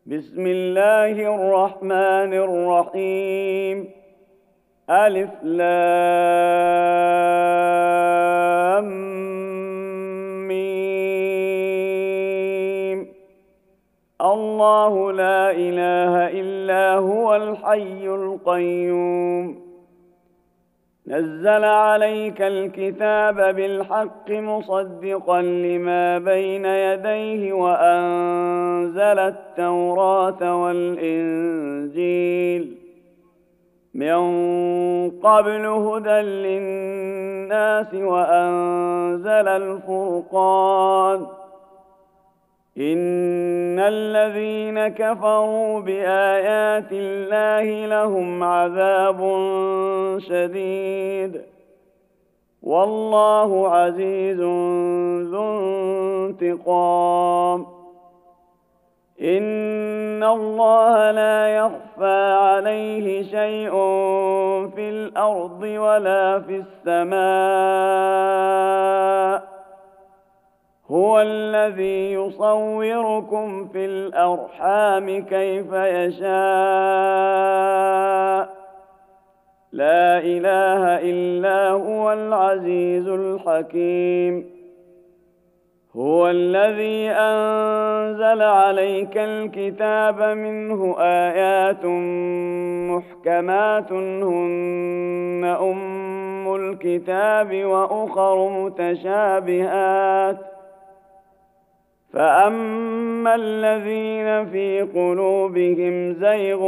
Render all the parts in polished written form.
بسم الله الرحمن الرحيم. ألف لام ميم. الله لا إله إلا هو الحي القيوم. نزل عليك الكتاب بالحق مصدقا لما بين يديه وأنزل التوراة والإنجيل من قبل هدى للناس وأنزل الفرقان. إن الذين كفروا بآيات الله لهم عذاب شديد والله عزيز ذو انتقام. إن الله لا يخفى عليه شيء في الأرض ولا في السماء. هو الذي يصوركم في الأرحام كيف يشاء. لا إله إلا هو العزيز الحكيم. هو الذي أنزل عليك الكتاب منه آيات محكمات هن أم الكتاب وأخر متشابهات فأما الذين في قلوبهم زيغ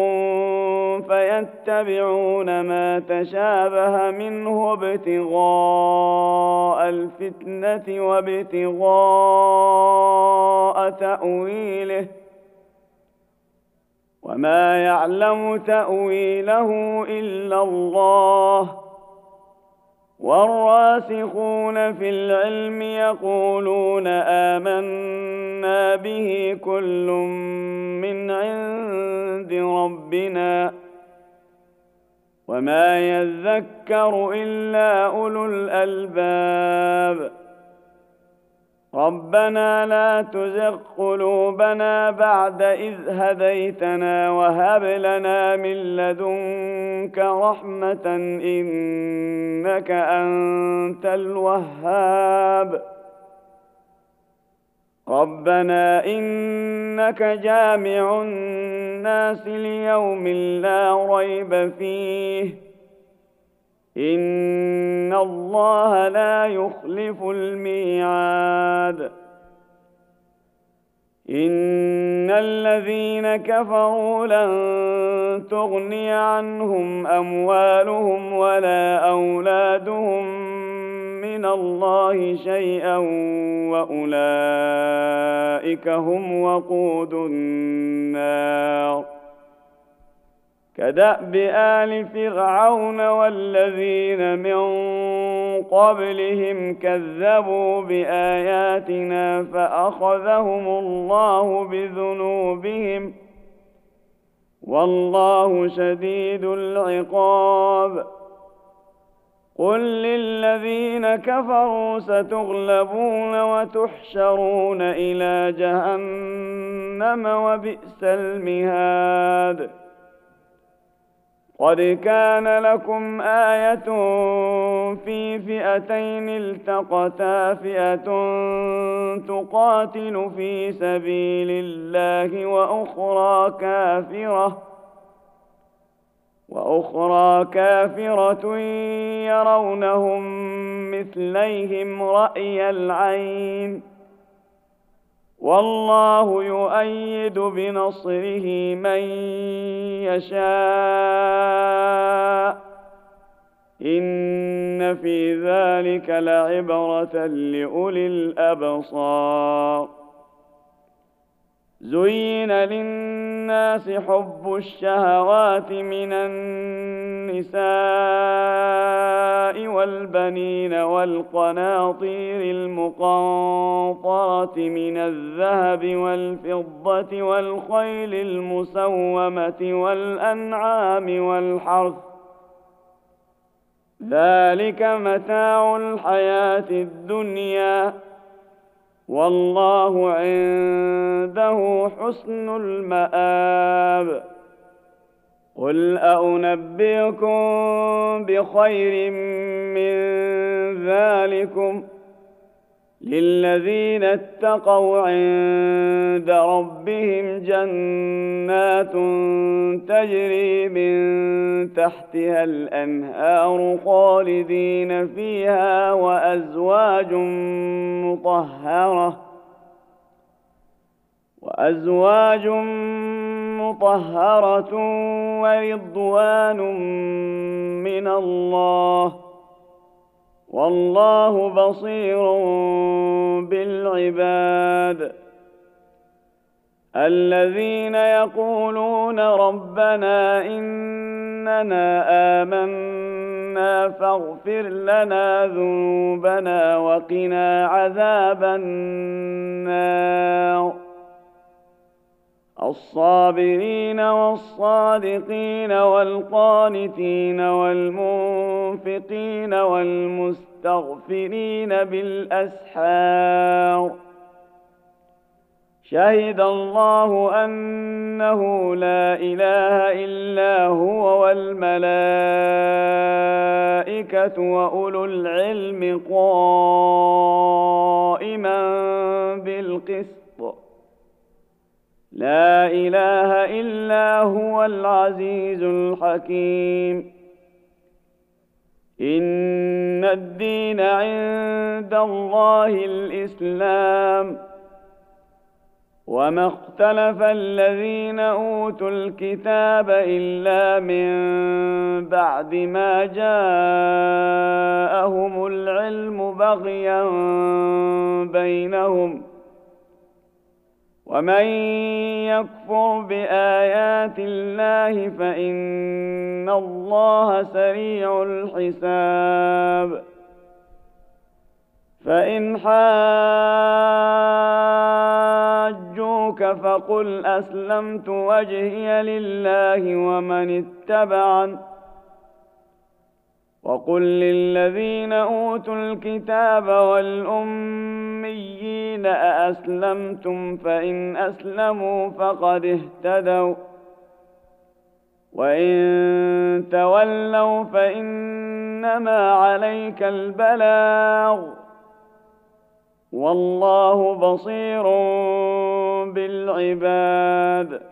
فيتبعون ما تشابه منه ابتغاء الفتنة وابتغاء تأويله وما يعلم تأويله إلا الله. والراسخون في العلم يقولون آمنا به كل من عند ربنا وما يذكر إلا أولو الألباب. ربنا لا تزغ قلوبنا بعد إذ هديتنا وهب لنا من لدنك رحمة إنك أنت الوهاب. ربنا إنك جامع الناس ليوم لا ريب فيه إن الله لا يخلف الميعاد. إن الذين كفروا لن تغني عنهم أموالهم ولا أولادهم من الله شيئا وأولئك هم وقود النار. كدأب آل فرعون والذين من قبلهم كذبوا بآياتنا فأخذهم الله بذنوبهم والله شديد العقاب. قل للذين كفروا ستغلبون وتحشرون إلى جهنم وبئس المهاد. قد كان لكم آية في فئتين التقتا فئة تقاتل في سبيل الله وأخرى كافرة يرونهم مثليهم رأي العين والله يؤيد بنصره من يشاء. إن في ذلك لعبرة لأولي الأبصار. زين للناس حب الشهوات من النساء والبنين والقناطير المقنطرة من الذهب والفضة والخيل المسومة والأنعام والحرث ذلك متاع الحياة الدنيا والله عنده حسن المآب. قل أنبئكم بخير من ذلكم للذين اتقوا عند ربهم جنات تجري من تحتها الأنهار خالدين فيها وأزواج مطهرة ورضوان من الله والله بصير بالعباد. الذين يقولون ربنا إننا آمنا فاغفر لنا ذنوبنا وقنا عذاب النار. الصابرين والصادقين والقانتين والمنفقين والمستغفرين بالأسحار. شهد الله أنه لا إله إلا هو والملائكة وأولو العلم قائما بالقسط. لا إله إلا هو العزيز الحكيم. إن الدين عند الله الإسلام. وما اختلف الذين أوتوا الكتاب إلا من بعد ما جاءهم العلم بغيا بينهم. ومن يكفر بآيات الله فإن الله سريع الحساب. فإن حاجوك فقل أسلمت وجهي لله ومن اتبعن. وقل للذين أوتوا الكتاب والأميين أأسلمتم فإن أسلموا فقد اهتدوا وإن تولوا فإنما عليك البلاغ والله بصير بالعباد.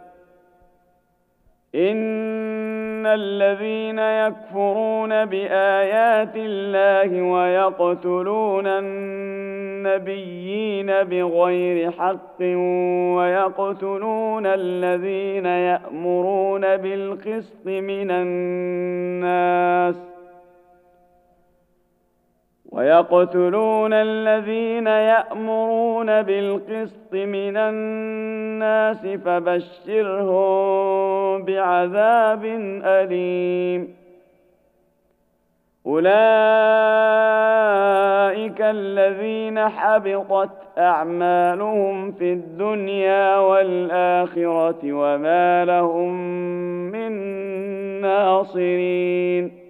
إن الذين يكفرون بآيات الله ويقتلون النبيين بغير حق ويقتلون الذين يأمرون بالقسط من الناس فبشرهم بعذاب أليم. أولئك الذين حبطت أعمالهم في الدنيا والآخرة وما لهم من ناصرين.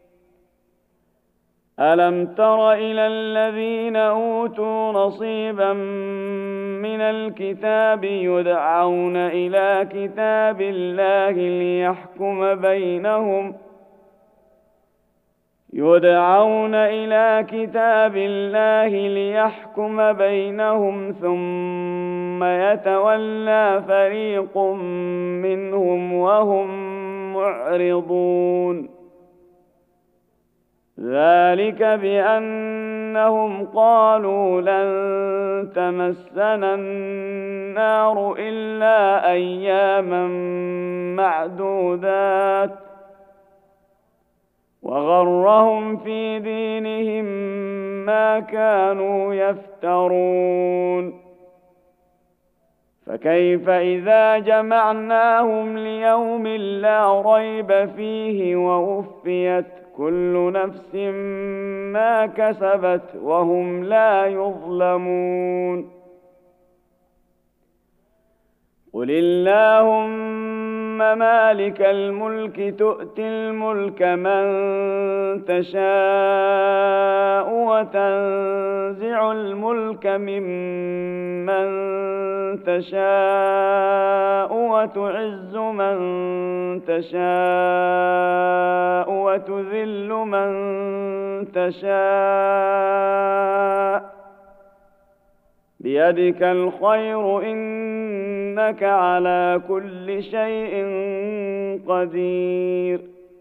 ألم تر إلى الذين أوتوا نصيبا من الكتاب يدعون إلى كتاب الله ليحكم بينهم ثم يتولى فريق منهم وهم معرضون. ذلك بأنهم قالوا لن تمسنا النار إلا أياما معدودات وغرهم في دينهم ما كانوا يفترون. فكيف إذا جمعناهم ليوم لا ريب فيه ووفيت كل نفس ما كسبت وهم لا يظلمون. قل اللهم مالك الملك تؤتي الملك من تشاء وتنزع الملك ممن تشاء وتعز من تشاء وتذل من تشاء بيدك الخير إنك على كل شيء قدير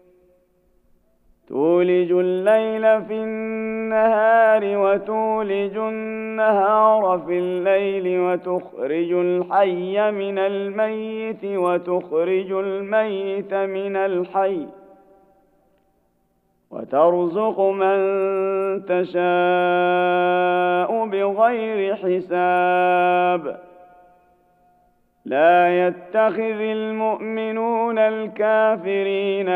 تولج الليل في النهار وتولج النهار في الليل وتخرج الحي من الميت وتخرج الميت من الحي وترزق من تشاء بغير حساب لا يتخذ المؤمنون الكافرين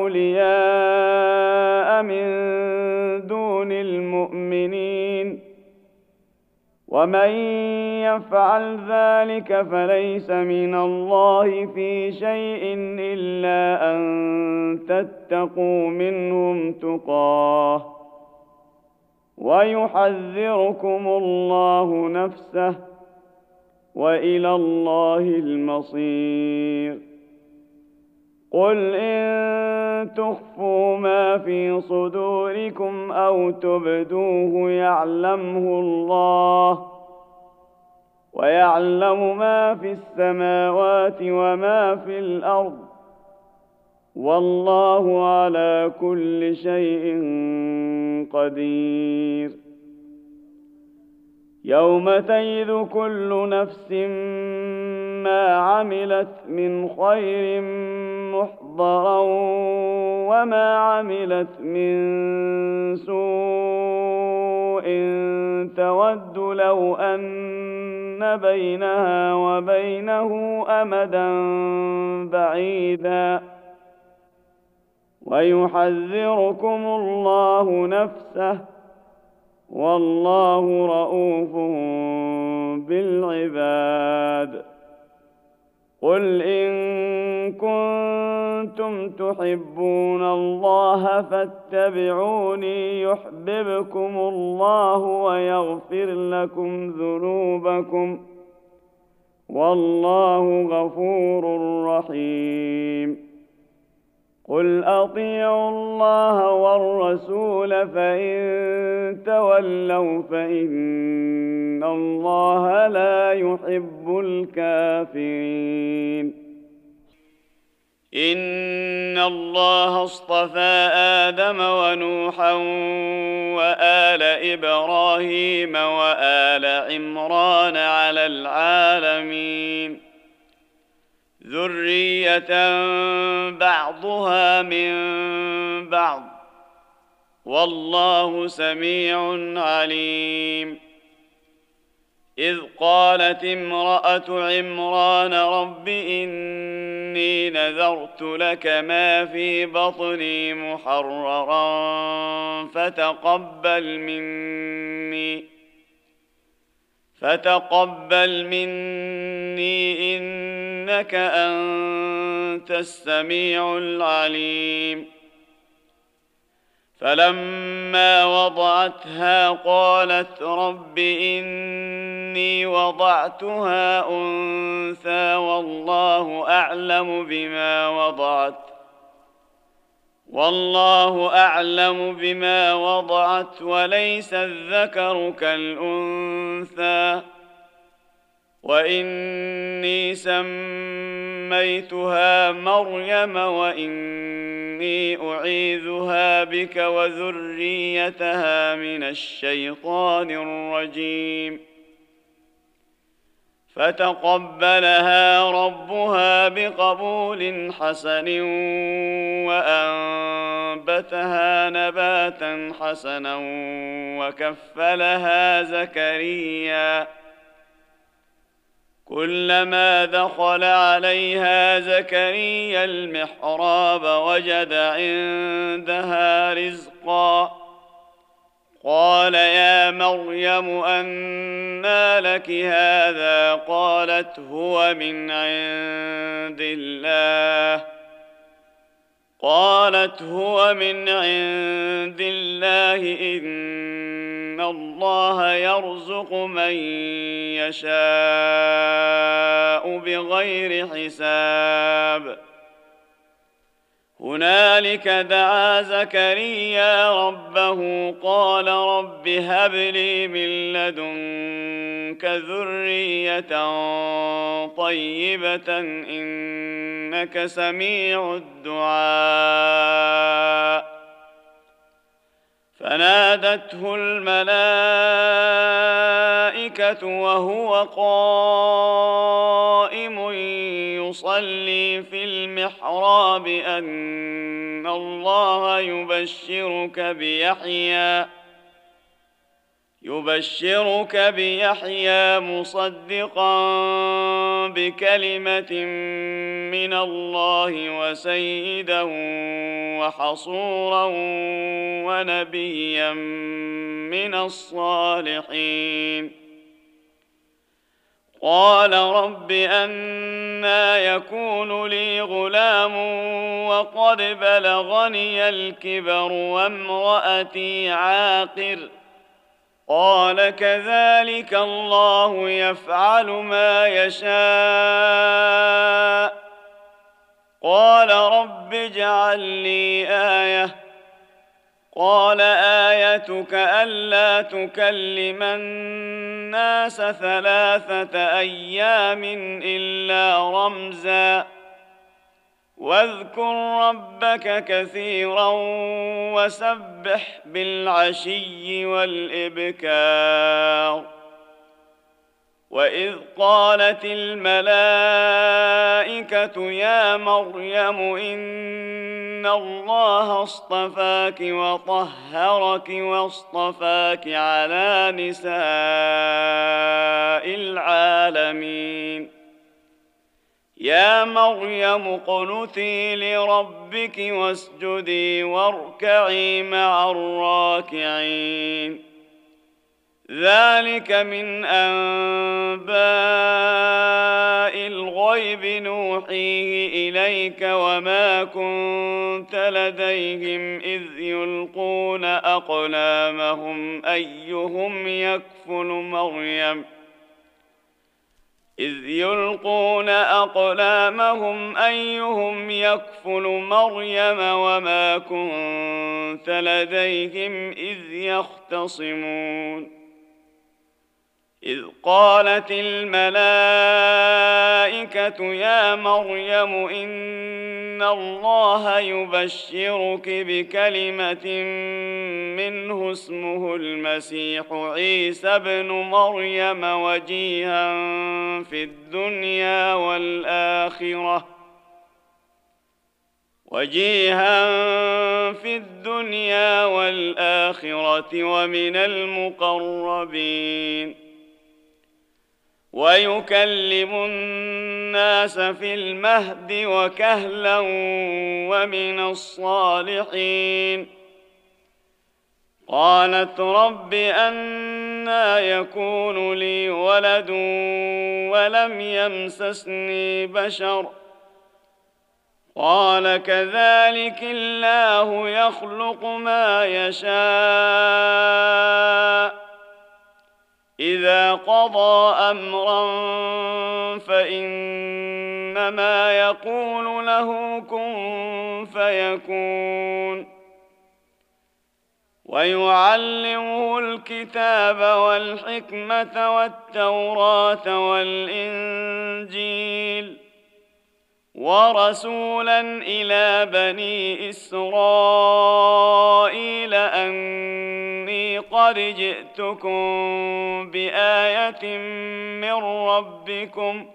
أولياء من دون المؤمنين ومن يفعل ذلك فليس من الله في شيء إلا أن تتقوا منهم تقاه ويحذركم الله نفسه وإلى الله المصير قل إن تخفوا ما في صدوركم أو تبدوه يعلمه الله ويعلم ما في السماوات وما في الأرض والله على كل شيء قدير يوم تجد كل نفس ما عملت من خير محضرا وما عملت من سوء تود لو أن بينها وبينه أمدا بعيدا ويحذركم الله نفسه والله رءوف بالعباد قل إن كنتم تحبون الله فاتبعوني يحببكم الله ويغفر لكم ذنوبكم والله غفور رحيم قل أطيعوا الله والرسول فإن تولوا فإن الله لا يحب الكافرين إن الله اصطفى آدم ونوحا وآل إبراهيم وآل عمران على العالمين ذرية بعضها من بعض والله سميع عليم إذ قالت امرأة عمران رب إني نذرت لك ما في بطني محررا فتقبل مني إنك أنت السميع العليم فلما وضعتها قالت رب إني وضعتها أنثى والله أعلم بما وضعت وليس الذكر كالأنثى وإني سميتها مريم وإني أعيذها بك وذريتها من الشيطان الرجيم فتقبلها ربها بقبول حسن وأنبتها نباتا حسنا وكفلها زكريا كلما دخل عليها زكريا المحراب وجد عندها رزقا قال يا مريم أنى لك هذا قالت هو من عند الله إن الله يرزق من يشاء بغير حساب هنالك دعا زكريا ربه قال رب هب لي من لدنك ذرية طيبة إنك سميع الدعاء فنادته الملائكة وهو قائم يصلي في المحراب أن الله يبشرك بيحيى مصدقا بكلمة من الله وسيدا وحصورا ونبيا من الصالحين قال رب أنى يكون لي غلام وقد بلغني الكبر وامرأتي عاقر قال كذلك الله يفعل ما يشاء قال رب اجعل لي آية قال آيتك ألا تكلم الناس 3 أيام إلا رمزا واذكر ربك كثيرا وسبح بالعشي والإبكار وإذ قالت الملائكة يا مريم إن الله اصطفاك وطهرك واصطفاك على نساء العالمين يا مريم اقنتي لربك واسجدي واركعي مع الراكعين ذلك من أنباء الغيب نوحيه إليك وما كنت لديهم إذ يلقون أقلامهم أيهم يكفل مريم وما كنت لديهم إذ يختصمون إذ قالت الملائكة يا مريم إن الله يبشرك بكلمة منه اسمه المسيح عيسى ابن مريم وجيها في الدنيا والآخرة ومن المقربين ويكلم الناس في المهد وكهلا ومن الصالحين قالت رب أنى يكون لي ولد ولم يمسسني بشر قال كذلك الله يخلق ما يشاء إذا قضى أمرا فإنما يقول له كن فيكون ويعلمه الكتاب والحكمة والتوراة والإنجيل ورسولا إلى بني إسرائيل أني قد جئتكم بآية من ربكم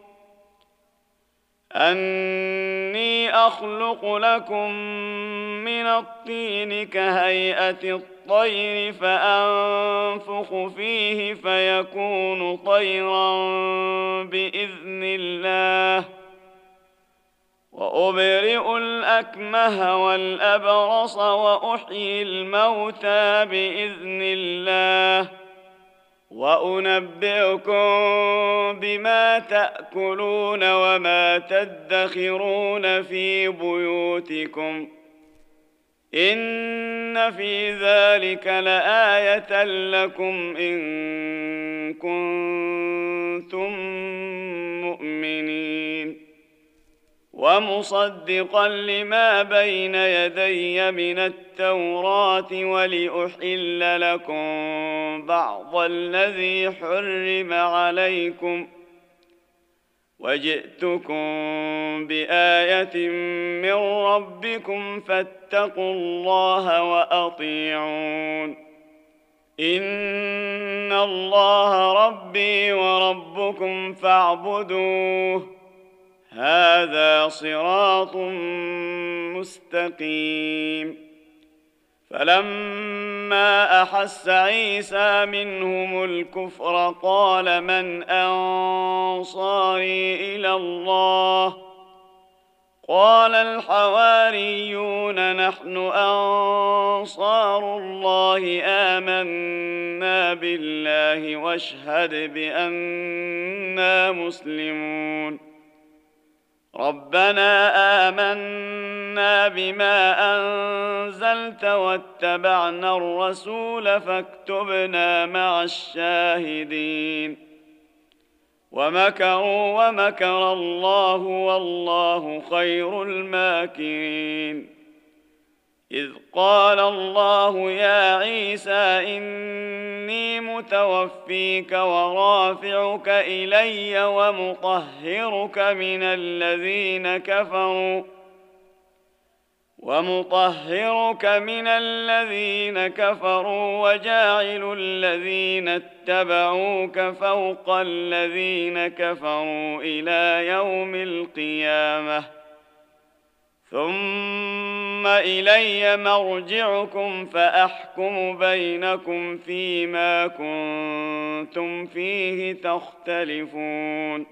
أني أخلق لكم من الطين كهيئة الطير فأنفخ فيه فيكون طيرا بإذن الله وأبرئ الأكمه والأكمه والأبرص وأحيي الموتى بإذن الله وأنبئكم بما تأكلون وما تدخرون في بيوتكم إن في ذلك لآية لكم إن كنتم مؤمنين ومصدقا لما بين يدي من التوراة ولأحل لكم بعض الذي حرم عليكم وجئتكم بآية من ربكم فاتقوا الله وأطيعون إن الله ربي وربكم فاعبدوه هذا صراط مستقيم فلما أحس عيسى منهم الكفر قال من أنصاري إلى الله قال الحواريون نحن أنصار الله آمنا بالله واشهد بأننا مسلمون ربنا آمنا بما أنزلت واتبعنا الرسول فاكتبنا مع الشاهدين ومكروا ومكر الله والله خير الماكرين إذ قال الله يا عيسى إني متوفيك ورافعك إلي ومطهرك من الذين كفروا وجاعل الذين اتبعوك فوق الذين كفروا إلى يوم القيامة ثم إلي مرجعكم فأحكم بينكم فيما كنتم فيه تختلفون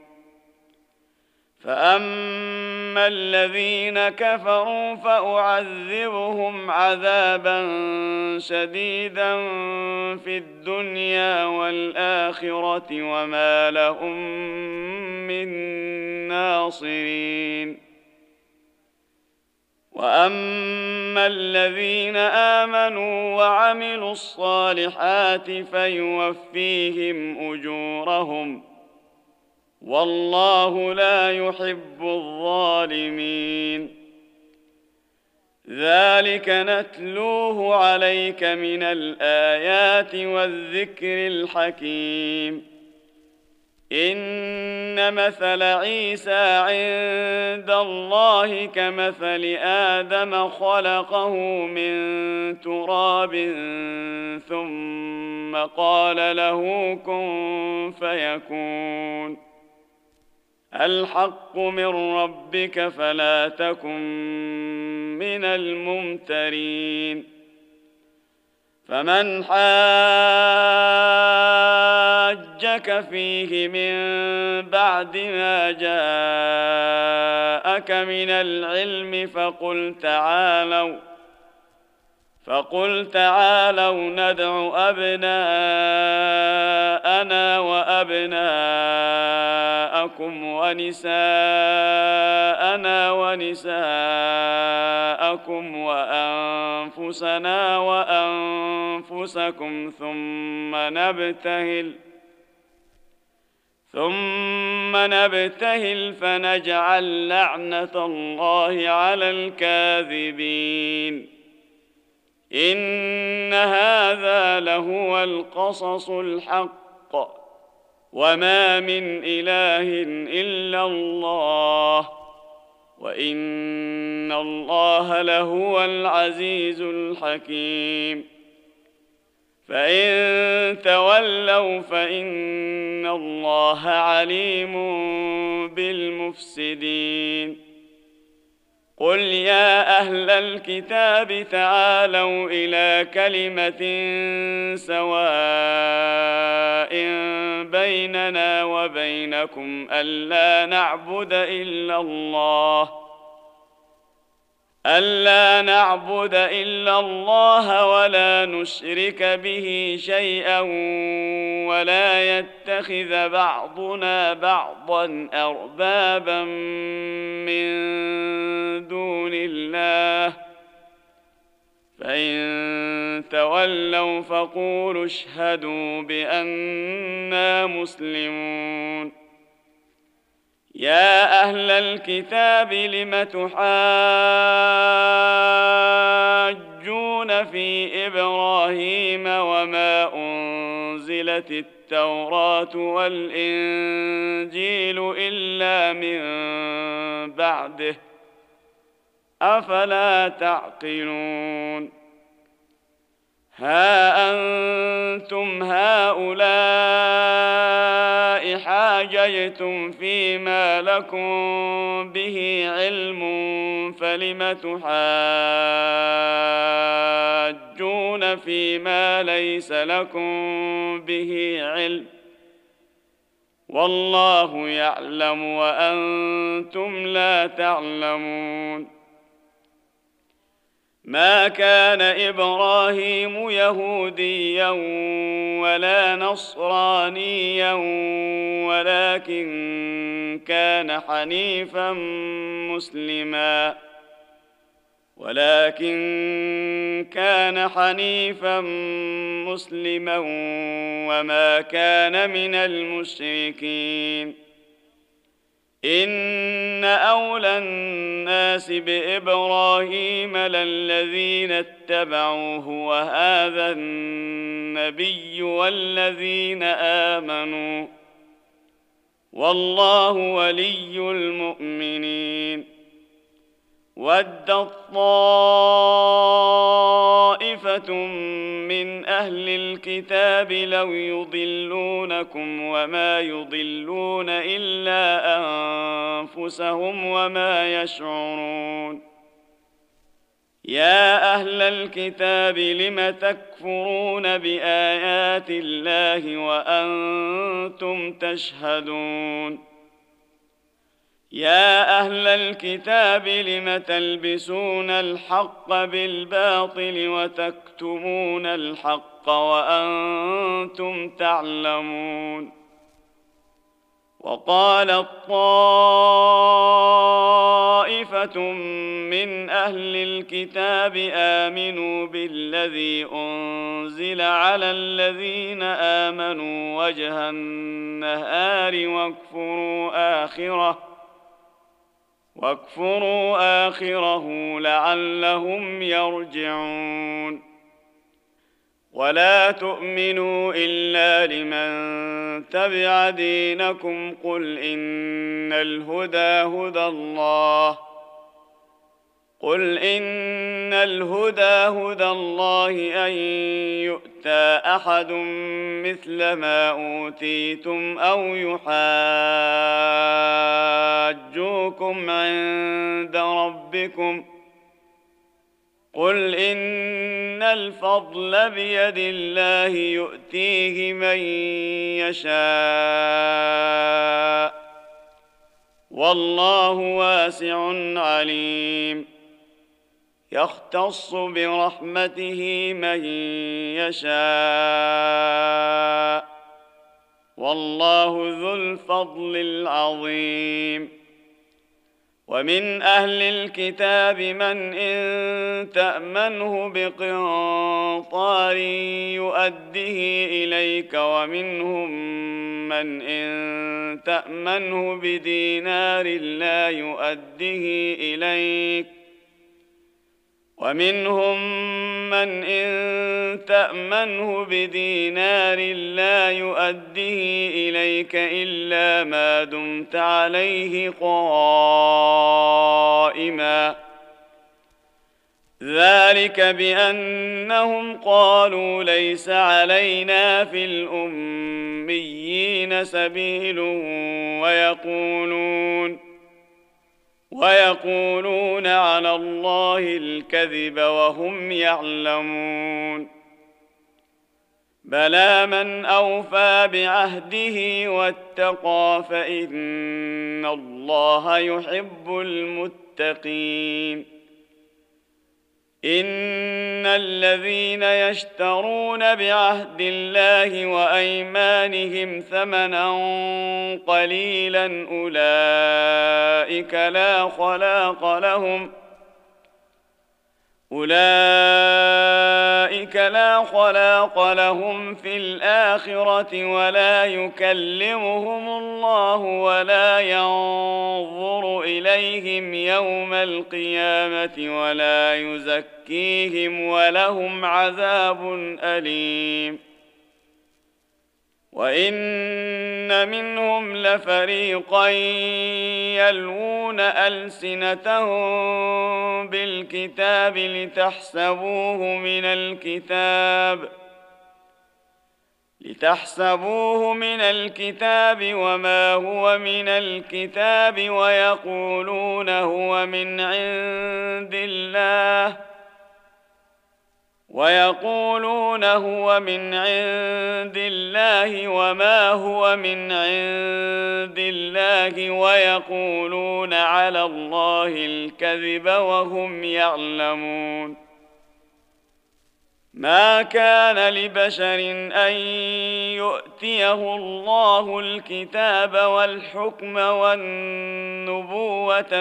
فأما الذين كفروا فأعذبهم عذابا شديدا في الدنيا والآخرة وما لهم من ناصرين وأما الذين آمنوا وعملوا الصالحات فيوفيهم أجورهم والله لا يحب الظالمين ذلك نتلوه عليك من الآيات والذكر الحكيم إن مثل عيسى عند الله كمثل آدم خلقه من تراب ثم قال له كن فيكون الحق من ربك فلا تكن من الممترين فمن حاجك فيه من بعد ما جاءك من العلم فقل تعالوا ندع أبناءنا وأبناءكم ونساءنا ونساءكم وأنفسنا وأنفسكم ثم نبتهل فنجعل لعنة الله على الكاذبين إن هذا لهو القصص الحق وما من إله إلا الله وإن الله لهو العزيز الحكيم فإن تولوا فإن الله عليم بالمفسدين قل يا أهل الكتاب تعالوا إلى كلمة سواء بيننا وبينكم ألا نعبد إلا الله ألا نعبد إلا الله ولا نشرك به شيئا ولا يتخذ بعضنا بعضا أربابا من دون الله فإن تولوا فقولوا اشهدوا بأننا مسلمون. يا أهل الكتاب لم تحاجون في إبراهيم وما أنزلت التوراة والإنجيل إلا من بعده أفلا تعقلون. ها أنتم هؤلاء حاججتم فيما لكم به علم فلم تحاجون فيما ليس لكم به علم والله يعلم وأنتم لا تعلمون. ما كان إبراهيم يهوديا ولا نصرانيا ولكن كان حنيفا مسلما وما كان من المشركين. إن أولى الناس بإبراهيم للذين اتبعوه وهذا النبي والذين آمنوا والله ولي المؤمنين. ودت طائفة من أهل الكتاب لو يضلونكم وما يضلون إلا أنفسهم وما يشعرون. يا أهل الكتاب لم تكفرون بآيات الله وأنتم تشهدون. يا أهل الكتاب لم تلبسون الحق بالباطل وتكتمون الحق وأنتم تعلمون. وقالت طائفة من أهل الكتاب آمنوا بالذي أنزل على الذين آمنوا وجه النهار واكفروا آخره لعلهم يرجعون. ولا تؤمنوا إلا لمن تبع دينكم قل إن الهدى هدى الله أن يؤتى أحد مثل ما أوتيتم أو يحاجوكم عند ربكم قل إن الفضل بيد الله يؤتيه من يشاء والله واسع عليم. يختص برحمته من يشاء والله ذو الفضل العظيم. ومن أهل الكتاب من إن تأمنه بقنطار يؤده إليك ومنهم من إن تأمنه بدينار لا يؤده إليك ومنهم من إن تأمنه بدينار لا يؤده إليك إلا ما دمت عليه قائما ذلك بأنهم قالوا ليس علينا في الأميين سبيل ويقولون على الله الكذب وهم يعلمون. بلى من أوفى بعهده واتقى فإن الله يحب المتقين. إن الذين يشترون بعهد الله وأيمانهم ثمنا قليلا أولئك لا خلاق لهم في الآخرة ولا يكلمهم الله ولا ينظر إليهم يوم القيامة ولا يزكيهم ولهم عذاب أليم. وإن منهم لفريقا يلوون ألسنتهم بالكتاب لتحسبوه من الكتاب وما هو من الكتاب ويقولون هو من عند الله وما هو من عند الله ويقولون على الله الكذب وهم يعلمون. ما كان لبشر أن يؤتيه الله الكتاب والحكم والنبوة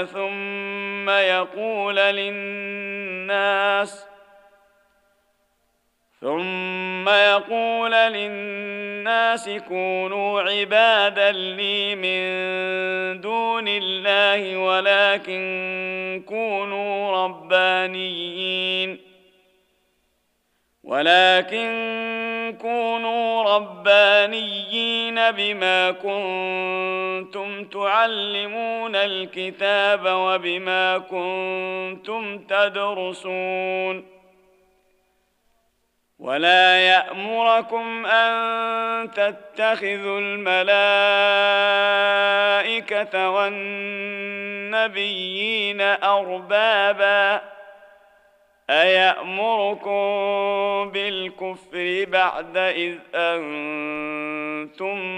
ثم يقول للناس كونوا عبادا لي من دون الله ولكن كونوا ربانيين بما كنتم تعلمون الكتاب وبما كنتم تدرسون. ولا يأمركم أن تتخذوا الملائكة والنبيين أربابا أيأمركم بالكفر بعد إذ أنتم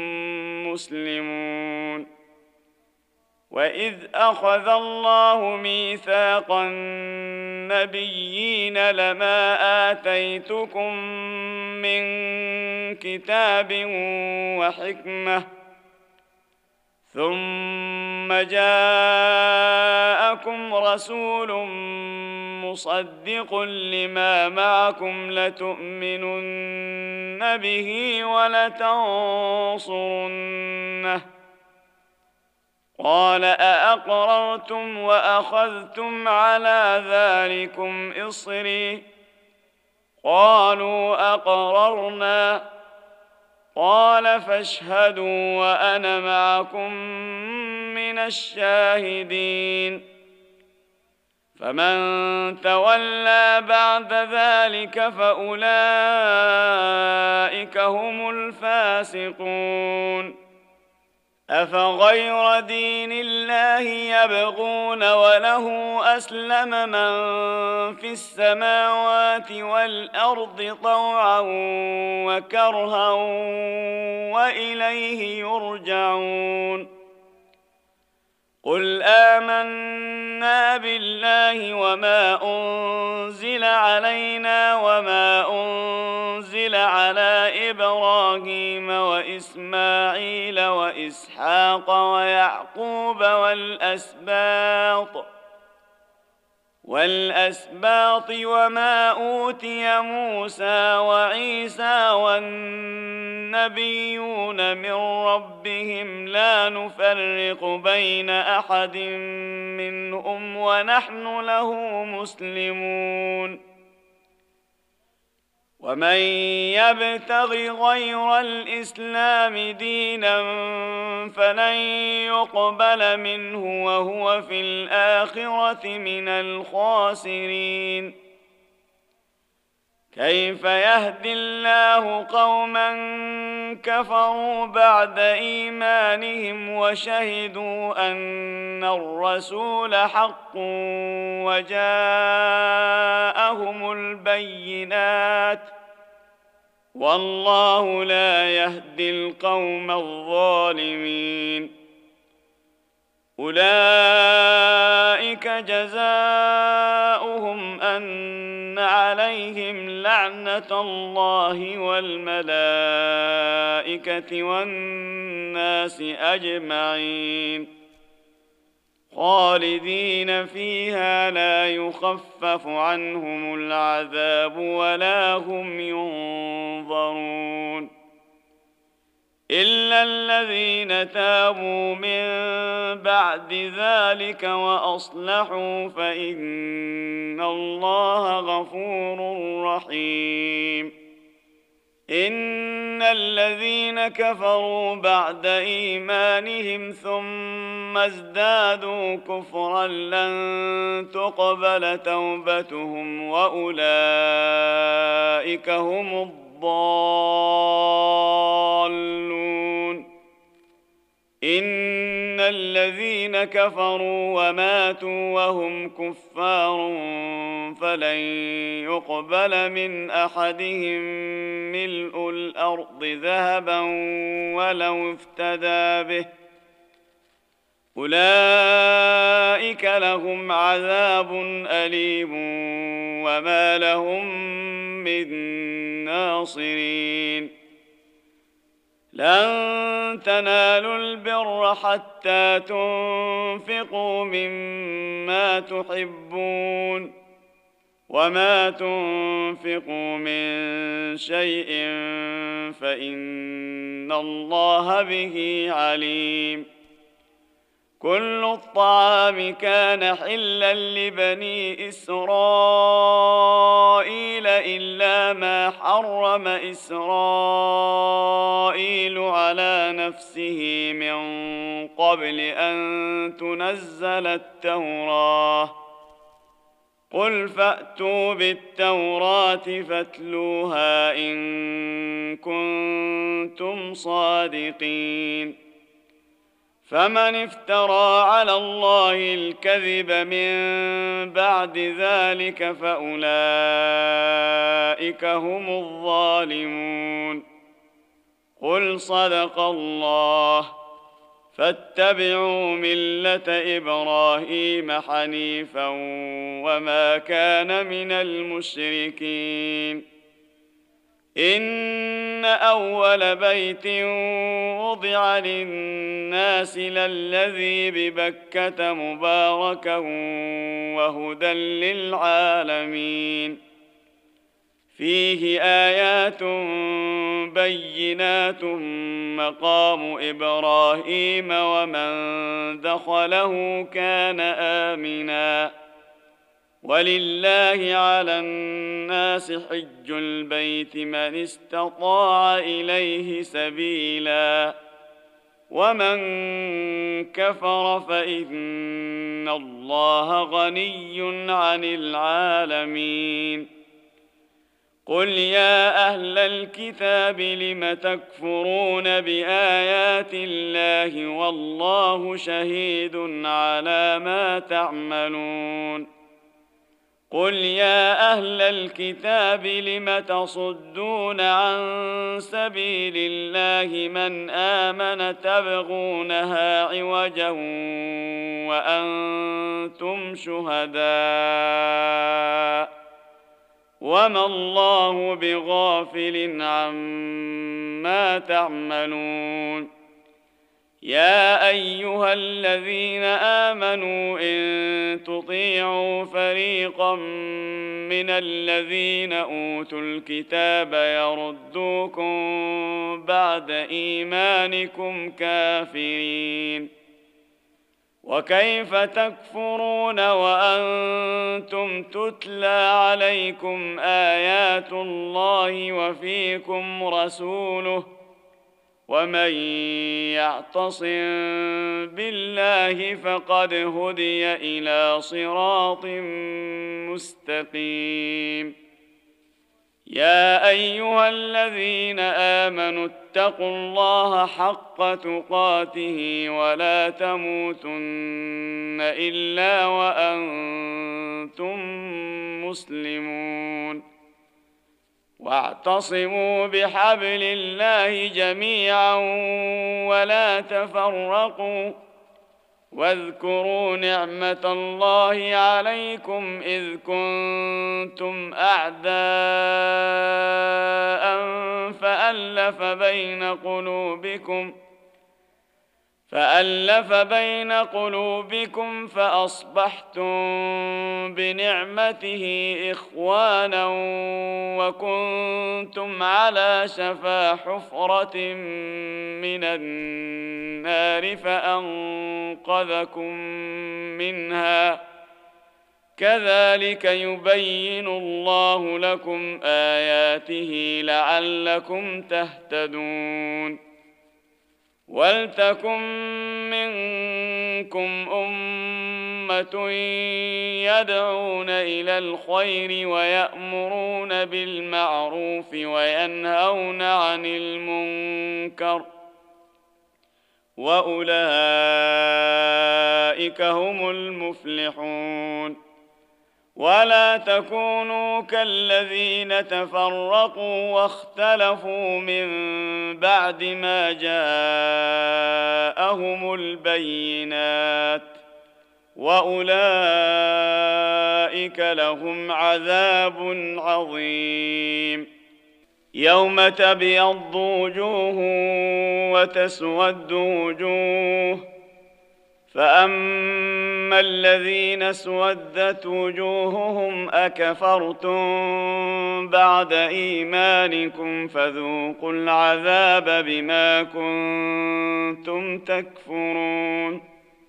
مسلمون. وإذ أخذ الله ميثاق النبيين لما آتيتكم من كتاب وحكمة ثم جاءكم رسول مصدق لما معكم لتؤمنن به ولتنصرنه قال أأقررتم وأخذتم على ذلكم إصري قالوا أقررنا قال فاشهدوا وأنا معكم من الشاهدين. فمن تولى بعد ذلك فأولئك هم الفاسقون. أفغير دين الله يبغون وله أسلم من في السماوات والأرض طوعا وكرها وإليه يرجعون. قل آمنا بالله وما أنزل علينا وما أنزل على إبراهيم وإسماعيل وإسحاق ويعقوب والأسباط وما أوتي موسى وعيسى والنبيون من ربهم لا نفرق بين أحد منهم ونحن له مسلمون. ومن يبتغ غير الإسلام دينا فلن يقبل منه وهو في الآخرة من الخاسرين. كيف يهدي الله قوما كفروا بعد إيمانهم وشهدوا أن الرسول حق وجاءهم البينات والله لا يهدي القوم الظالمين. أولئك جزاؤهم أن لعنة الله والملائكة والناس أجمعين خالدين فيها لا يخفف عنهم العذاب ولا هم ينظرون إلا الذين تابوا من بعد ذلك وأصلحوا فإن الله غفور رحيم إن الذين كفروا بعد إيمانهم ثم ازدادوا كفرا لن تقبل توبتهم وأولئك هم الضالون إن الذين كفروا وماتوا وهم كفار فلن يقبل من أحدهم ملء الأرض ذهبا ولو افتدى به أولئك لهم عذاب أليم وما لهم من ناصرين لن تنالوا البر حتى تنفقوا مما تحبون وما تنفقوا من شيء فإن الله به عليم كل الطعام كان حلا لبني إسرائيل إلا ما حرم إسرائيل على نفسه من قبل أن تنزل التوراة قل فأتوا بالتوراة فاتلوها إن كنتم صادقين فمن افترى على الله الكذب من بعد ذلك فأولئك هم الظالمون قل صدق الله فاتبعوا ملة إبراهيم حنيفا وما كان من المشركين إن أول بيت وضع للناس للذي ببكة مباركا وهدى للعالمين فيه آيات بينات مقام إبراهيم ومن دخله كان آمناً ولله على الناس حج البيت من استطاع إليه سبيلا ومن كفر فإن الله غني عن العالمين قل يا أهل الكتاب لم تكفرون بآيات الله والله شهيد على ما تعملون قل يا أهل الكتاب لم تصدون عن سبيل الله من آمن تبغونها عوجا وأنتم شهداء وما الله بغافل عما تعملون يا أيها الذين آمنوا إن تطيعوا فريقا من الذين أوتوا الكتاب يردوكم بعد إيمانكم كافرين وكيف تكفرون وأنتم تتلى عليكم آيات الله وفيكم رسوله ومن يعتصم بالله فقد هدي إلى صراط مستقيم يا أيها الذين آمنوا اتقوا الله حق تقاته ولا تموتن إلا وأنتم مسلمون واعتصموا بحبل الله جميعا ولا تفرقوا واذكروا نعمة الله عليكم إذ كنتم أعداء فألف بين قلوبكم فأصبحتم بنعمته إخوانا وكنتم على شفا حفرة من النار فأنقذكم منها كذلك يبين الله لكم آياته لعلكم تهتدون ولتكن منكم أمة يدعون إلى الخير ويأمرون بالمعروف وينهون عن المنكر وأولئك هم المفلحون ولا تكونوا كالذين تفرقوا واختلفوا من بعد ما جاءهم البينات وأولئك لهم عذاب عظيم يوم تبيض وجوه وتسود وجوه فأما الذين اسودت وجوههم أكفرتم بعد إيمانكم فذوقوا العذاب بما كنتم تكفرون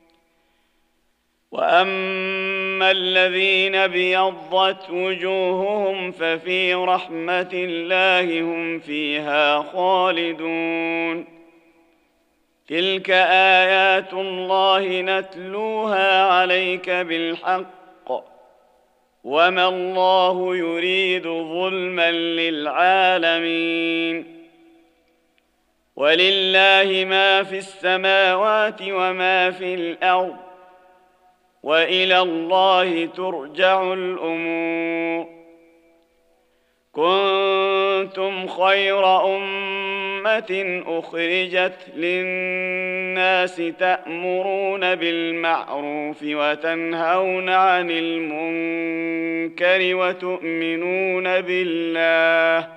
وأما الذين ابيضت وجوههم ففي رحمة الله هم فيها خالدون تلك آيات الله نتلوها عليك بالحق وما الله يريد ظلما للعالمين ولله ما في السماوات وما في الأرض وإلى الله ترجع الأمور كنتم خير أمة أخرجت للناس تأمرون بالمعروف وتنهون عن المنكر وتؤمنون بالله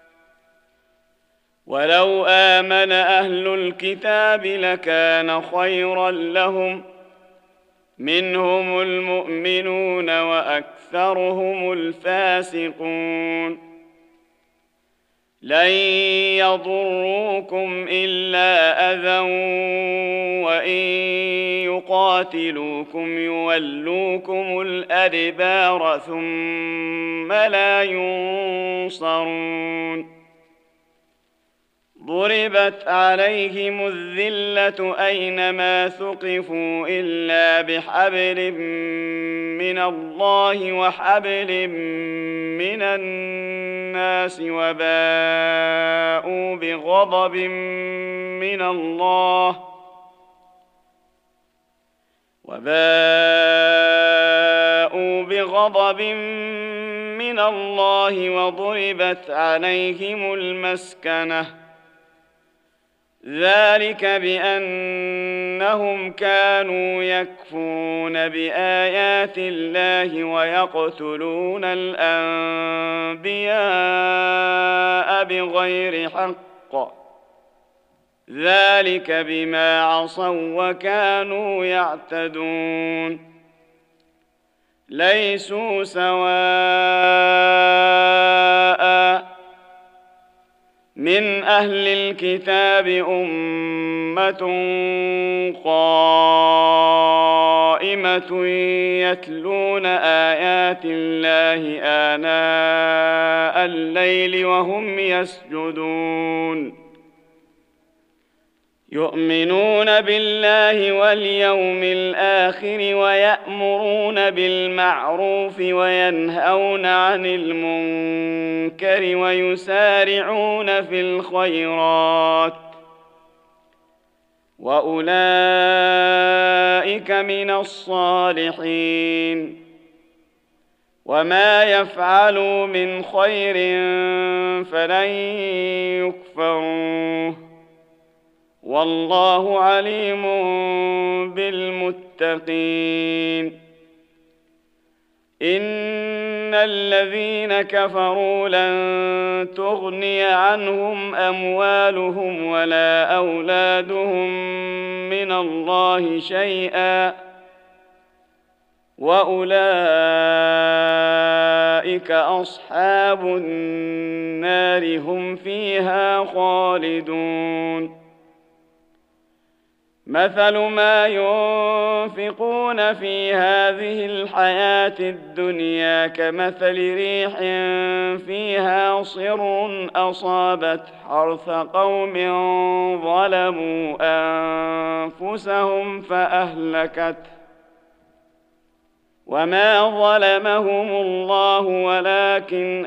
ولو آمن أهل الكتاب لكان خيرا لهم منهم المؤمنون وأكثرهم الفاسقون لن يضروكم إلا أذى وإن يقاتلوكم يولوكم الأدبار ثم لا ينصرون ضربت عليهم الذلة أينما ثقفوا إلا بحبل من الله وحبل من الناس وباءوا بغضب من الله وضربت عليهم المسكنة ذلك بأنهم كانوا يكفرون بآيات الله ويقتلون الأنبياء بغير حق ذلك بما عصوا وكانوا يعتدون ليسوا سواء من أهل الكتاب أمة قائمة يتلون آيات الله آناء الليل وهم يسجدون يؤمنون بالله واليوم الآخر ويأمرون بالمعروف وينهون عن المنكر ويسارعون في الخيرات وأولئك من الصالحين وما يفعلوا من خير فلن يكفروه والله عليم بالمتقين. إن الذين كفروا لن تغني عنهم أموالهم ولا أولادهم من الله شيئا وأولئك أصحاب النار هم فيها خالدون. مثل ما ينفقون في هذه الحياة الدنيا كمثل ريح فيها صر أصابت حرث قوم ظلموا أنفسهم فأهلكته وما ظلمهم الله ولكن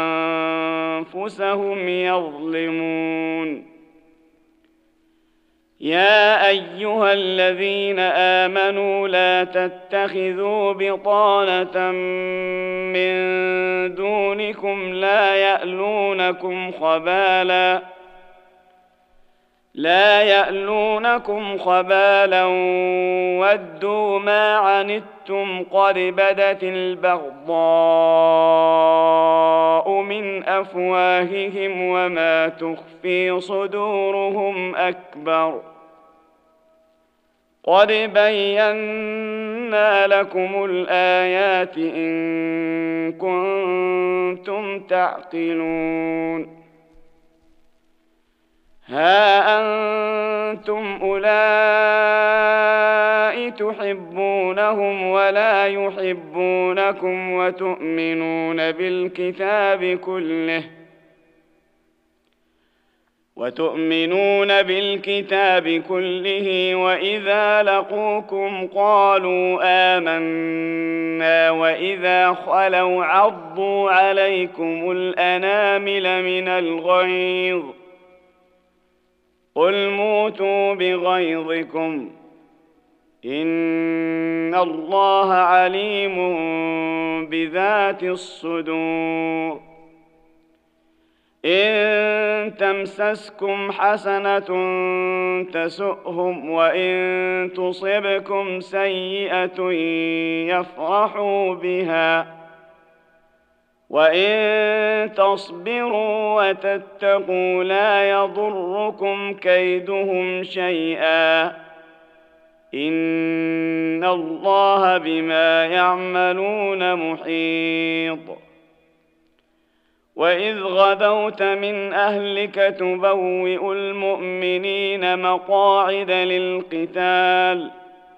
أنفسهم يظلمون. يا أيها الذين آمنوا لا تتخذوا بطانة من دونكم لا يألونكم خبالا ودوا ما عنتم قد بدت البغضاء من أفواههم وما تخفي صدورهم أكبر. قد بينا لكم الآيات إن كنتم تعقلون. ها أنتم أولئك تحبونهم ولا يحبونكم وتؤمنون بالكتاب كله وإذا لقوكم قالوا آمنا وإذا خلوا عضوا عليكم الأنامل من الغيظ قل موتوا بغيظكم إن الله عليم بذات الصدور. إن تمسسكم حسنة تسؤهم وإن تصبكم سيئة يفرحوا بها وإن تصبروا وتتقوا لا يضركم كيدهم شيئا إن الله بما يعملون محيط. وإذ غدوت من أهلك تبوئ المؤمنين مقاعد للقتال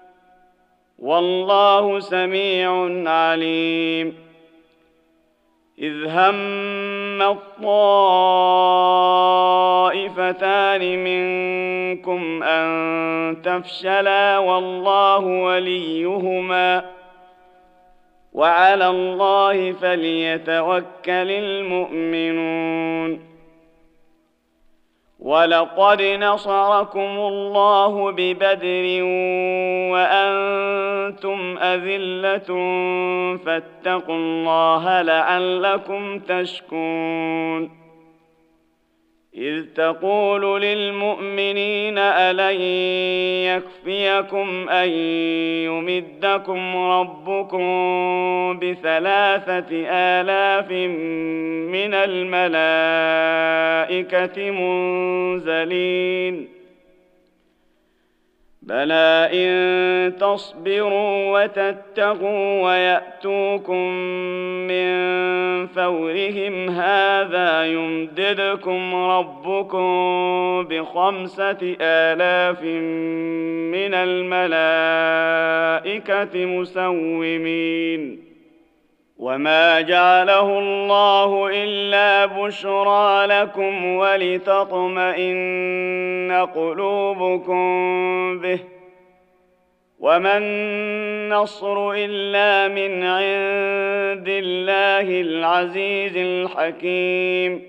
والله سميع عليم. إذ هم الطائفتان منكم أن تفشلا والله وليهما وعلى الله فليتوكل المؤمنون. ولقد نصركم الله ببدر وأنتم أذلة فاتقوا الله لعلكم تشكرون. إذ تقول للمؤمنين ألن يكفيكم أن يمدكم ربكم ب3,000 من الملائكة منزلين بلى إن تصبروا وتتقوا ويأتوكم من فورهم هذا يمددكم ربكم ب5,000 من الملائكة مسومين. وما جعله الله إلا بشرى لكم ولتطمئن قلوبكم به وما النصر إلا من عند الله العزيز الحكيم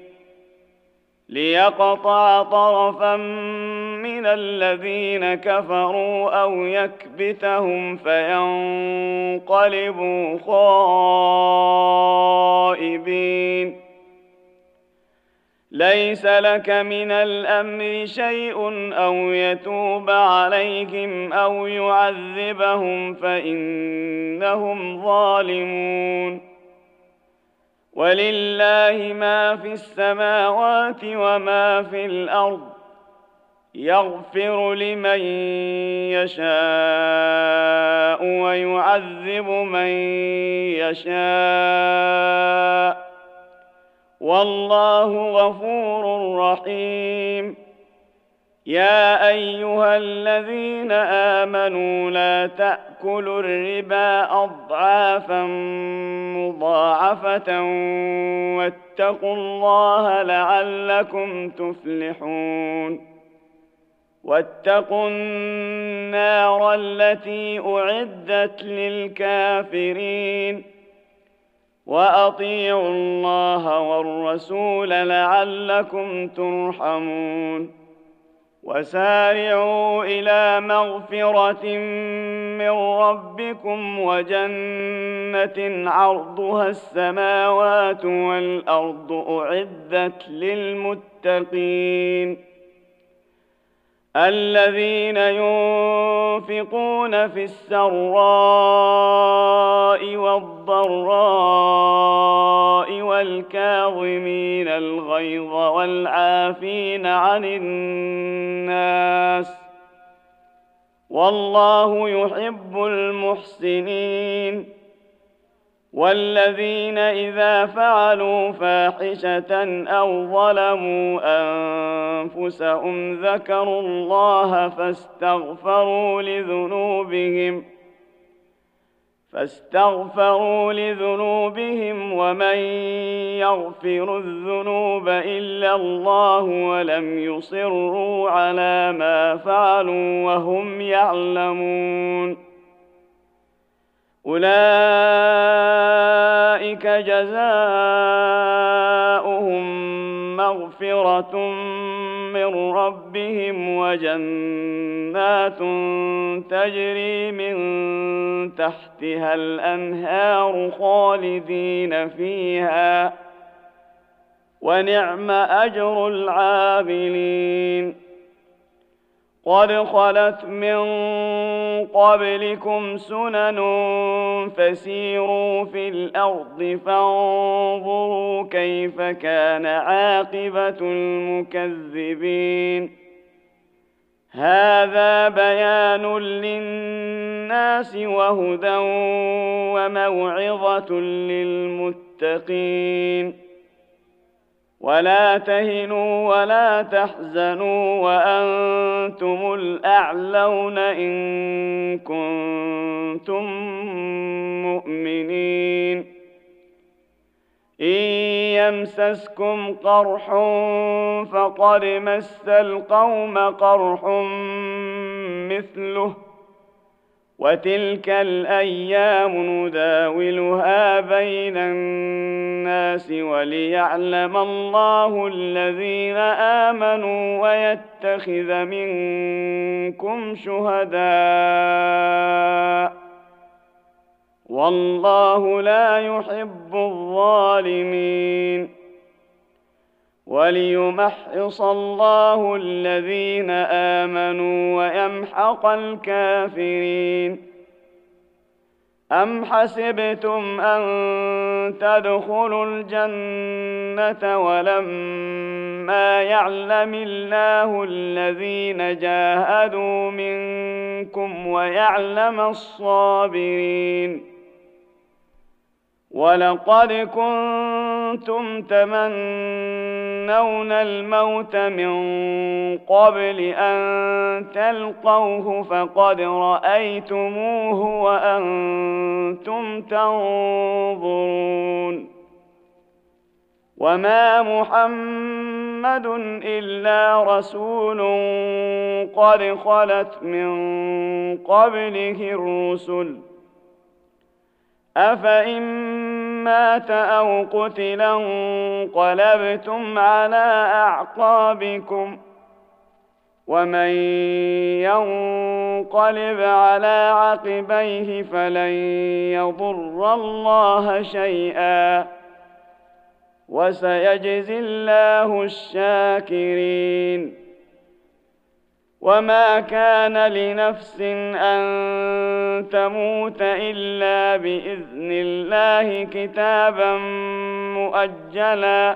ليقطع طرفا من الذين كفروا أو يكبتهم فينقلبوا خائبين. ليس لك من الأمر شيء أو يتوب عليهم أو يعذبهم فإنهم ظالمون ولله ما في السماوات وما في الأرض يغفر لمن يشاء ويعذب من يشاء والله غفور رحيم يا أيها الذين آمنوا لا تأكلوا الربا أضعافا مضاعفة واتقوا الله لعلكم تفلحون واتقوا النار التي أعدت للكافرين وأطيعوا الله والرسول لعلكم ترحمون وسارعوا إلى مغفرة من ربكم وجنة عرضها السماوات والأرض أعدت للمتقين الذين ينفقون في السراء والضراء والكاظمين الغيظ والعافين عن الناس والله يحب المحسنين والذين إذا فعلوا فاحشة أو ظلموا أنفسهم ذكروا الله فاستغفروا لذنوبهم ومن يغفر الذنوب إلا الله ولم يصروا على ما فعلوا وهم يعلمون أولئك جزاؤهم مغفرة من ربهم وجنات تجري من تحتها الأنهار خالدين فيها ونعم أجر العاملين قد خلت من قبلكم سنن فسيروا في الأرض فانظروا كيف كان عاقبة المكذبين هذا بيان للناس وهدى وموعظة للمتقين ولا تهنوا ولا تحزنوا وأنتم الأعلون إن كنتم مؤمنين إن يمسسكم قرح فقد مس القوم قرح مثله وتلك الأيام نداولها بين الناس وليعلم الله الذين آمنوا ويتخذ منكم شهداء والله لا يحب الظالمين وليمحص الله الذين آمنوا ويمحق الكافرين أم حسبتم أن تدخلوا الجنة ولما يعلم الله الذين جاهدوا منكم ويعلم الصابرين ولقد كنتم تمنون الموت من قبل أن تلقوه فقد رأيتموه وأنتم تنظرون وما محمد إلا رسول قد خلت من قبله الرسل أفإن مات أو قتل انقلبتم على أعقابكم ومن ينقلب على عقبيه فلن يضر الله شيئا وسيجزي الله الشاكرين. وما كان لنفس أن تموت إلا بإذن الله كتابا مؤجلا،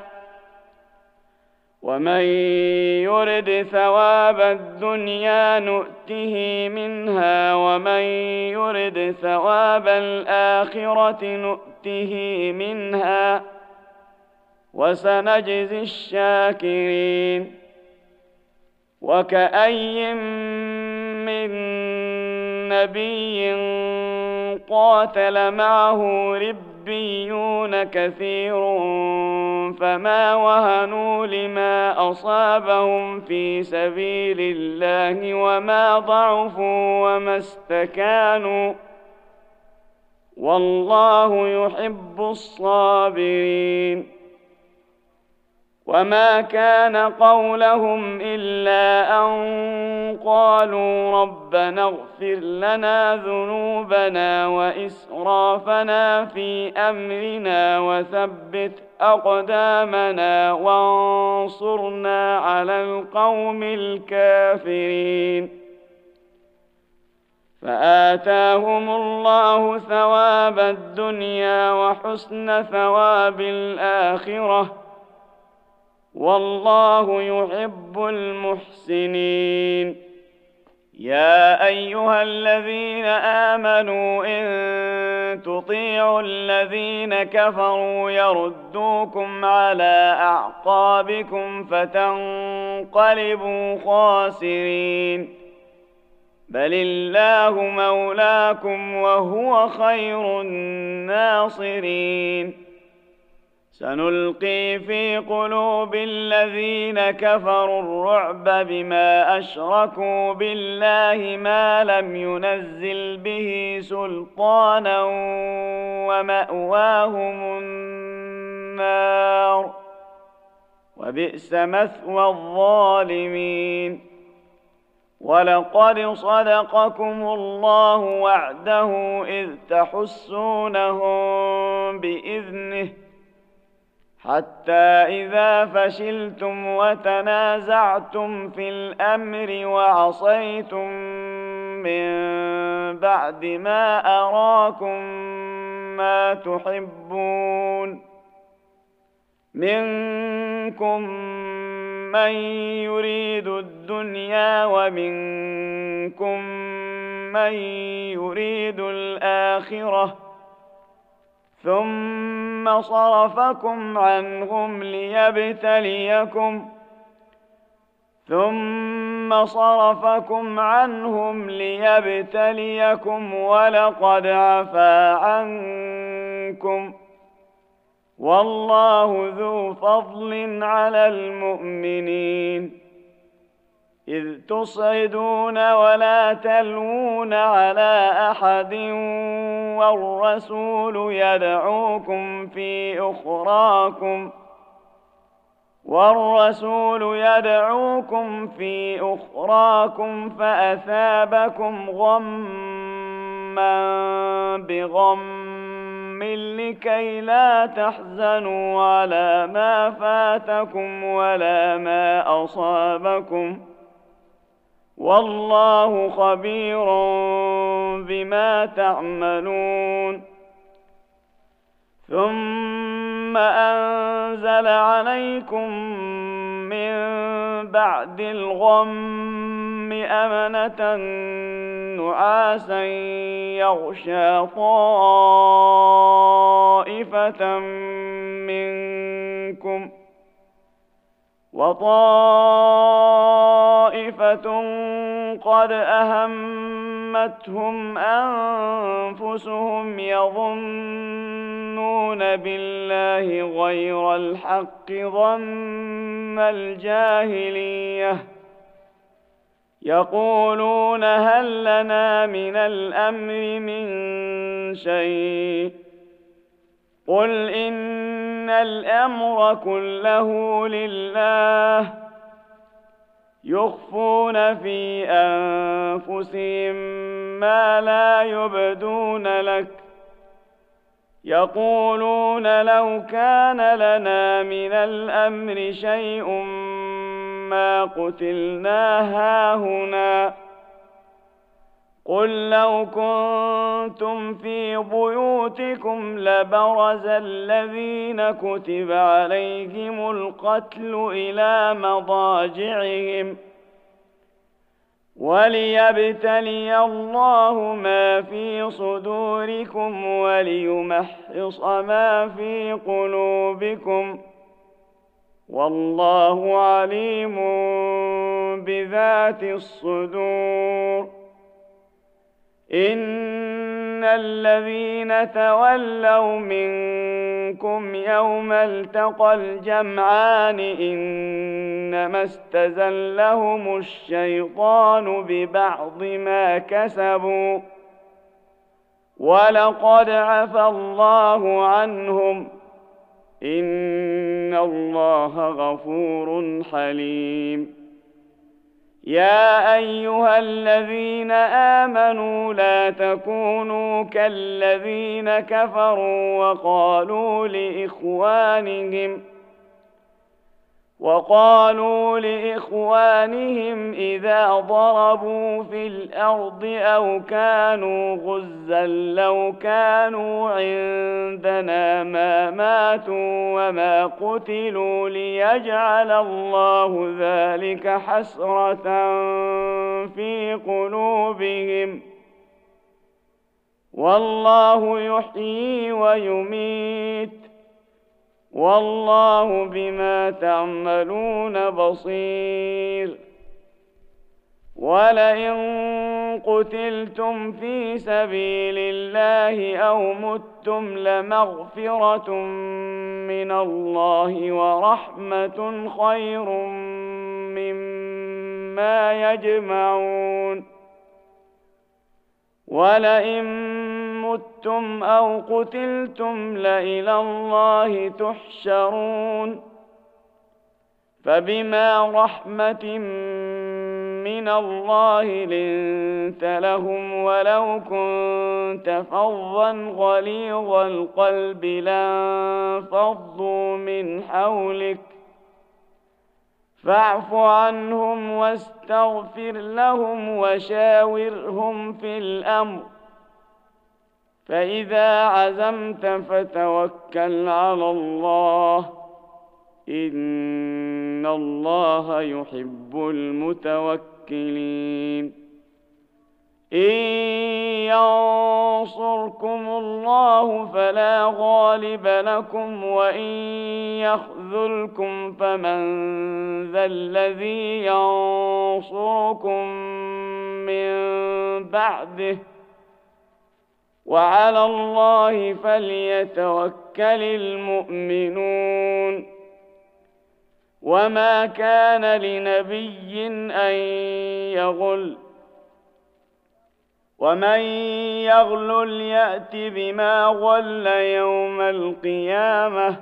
ومن يرد ثواب الدنيا نؤته منها، ومن يرد ثواب الآخرة نؤته منها، وسنجزي الشاكرين. وكأي من نبي قاتل معه ربيون كثير فما وهنوا لما أصابهم في سبيل الله وما ضعفوا وما استكانوا، والله يحب الصابرين. وما كان قولهم إلا أن قالوا ربنا اغفر لنا ذنوبنا وإسرافنا في أمرنا وثبت أقدامنا وانصرنا على القوم الكافرين. فآتاهم الله ثواب الدنيا وحسن ثواب الآخرة، والله يحب المحسنين. يا أيها الذين آمنوا إن تطيعوا الذين كفروا يردوكم على أعقابكم فتنقلبوا خاسرين، بل الله مولاكم وهو خير الناصرين. سنلقي في قلوب الذين كفروا الرعب بما أشركوا بالله ما لم ينزل به سلطانا ومأواهم النار، وبئس مثوى الظالمين. ولقد صدقكم الله وعده إذ تحسونهم بإذنه، حتى إذا فشلتم وتنازعتم في الأمر وعصيتم من بعد ما أراكم ما تحبون، منكم من يريد الدنيا ومنكم من يريد الآخرة، ثم صرفكم عنهم ليبتليكم ولقد عفا عنكم، والله ذو فضل على المؤمنين. إذ تصعدون ولا تلوون على أحد والرسول يدعوكم في أخراكم فأثابكم غما بغم لكي لا تحزنوا على ما فاتكم ولا ما أصابكم، والله خبير بما تعملون. ثم أنزل عليكم من بعد الغم أمنة نعاسا يغشى طائفة منكم، وطائفة قد أهمتهم أنفسهم يظنون بالله غير الحق ظن الجاهلية، يقولون هل لنا من الأمر من شيء، قل إن الأمر كله لله، يخفون في أنفسهم ما لا يبدون لك، يقولون لو كان لنا من الأمر شيء ما قتلنا هاهنا قل لو كنتم في بيوتكم لبرز الذين كتب عليهم القتل إلى مضاجعهم وليبتلي الله ما في صدوركم وليمحص ما في قلوبكم والله عليم بذات الصدور إن الذين تولوا منكم يوم التقى الجمعان إنما استزلهم الشيطان ببعض ما كسبوا ولقد عفى الله عنهم إن الله غفور حليم يا أيها الذين آمنوا لا تكونوا كالذين كفروا وقالوا لإخوانهم إذا ضربوا في الأرض أو كانوا غزا لو كانوا عندنا ما ماتوا وما قتلوا ليجعل الله ذلك حسرة في قلوبهم والله يحيي ويميت والله بما تعملون بصير ولئن قتلتم في سبيل الله أو متم لمغفرة من الله ورحمة خير مما يجمعون ولئن متم أو قتلتم لإلى الله تحشرون فبما رحمة من الله لنت لهم ولو كنت فظا غليظ القلب لانفضوا من حولك فاعف عنهم واستغفر لهم وشاورهم في الأمر فإذا عزمت فتوكل على الله إن الله يحب المتوكلين إن ينصركم الله فلا غالب لكم وإن يخذلكم فمن ذا الذي ينصركم من بعده وعلى الله فليتوكل المؤمنون وما كان لنبي أن يغل ومن يغلل يأت بما غل يوم القيامة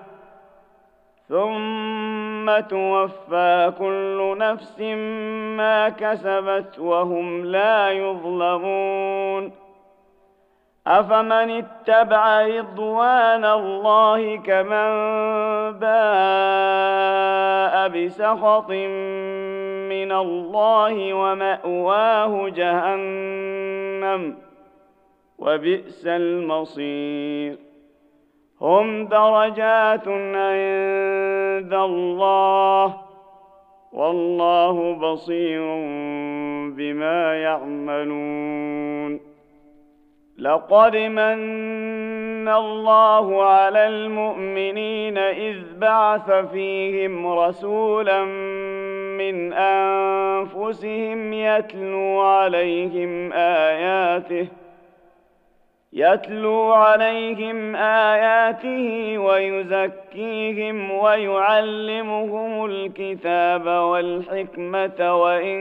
ثم توفى كل نفس ما كسبت وهم لا يظلمون أفمن اتبع رضوان الله كمن باء بسخط من الله ومأواه جهنم وبئس المصير هم درجات عند الله والله بصير بما يعملون لقد من الله على المؤمنين إذ بعث فيهم رسولا من أنفسهم يتلو عليهم آياته ويزكيهم ويعلمهم الكتاب والحكمة وإن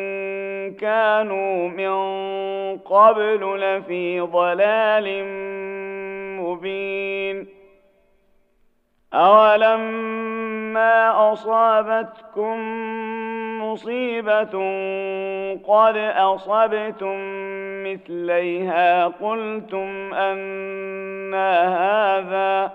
كانوا من قبل لفي ضلال مبين أولما أصابتكم مصيبة قد أصبتم مثليها قلتم أنى هذا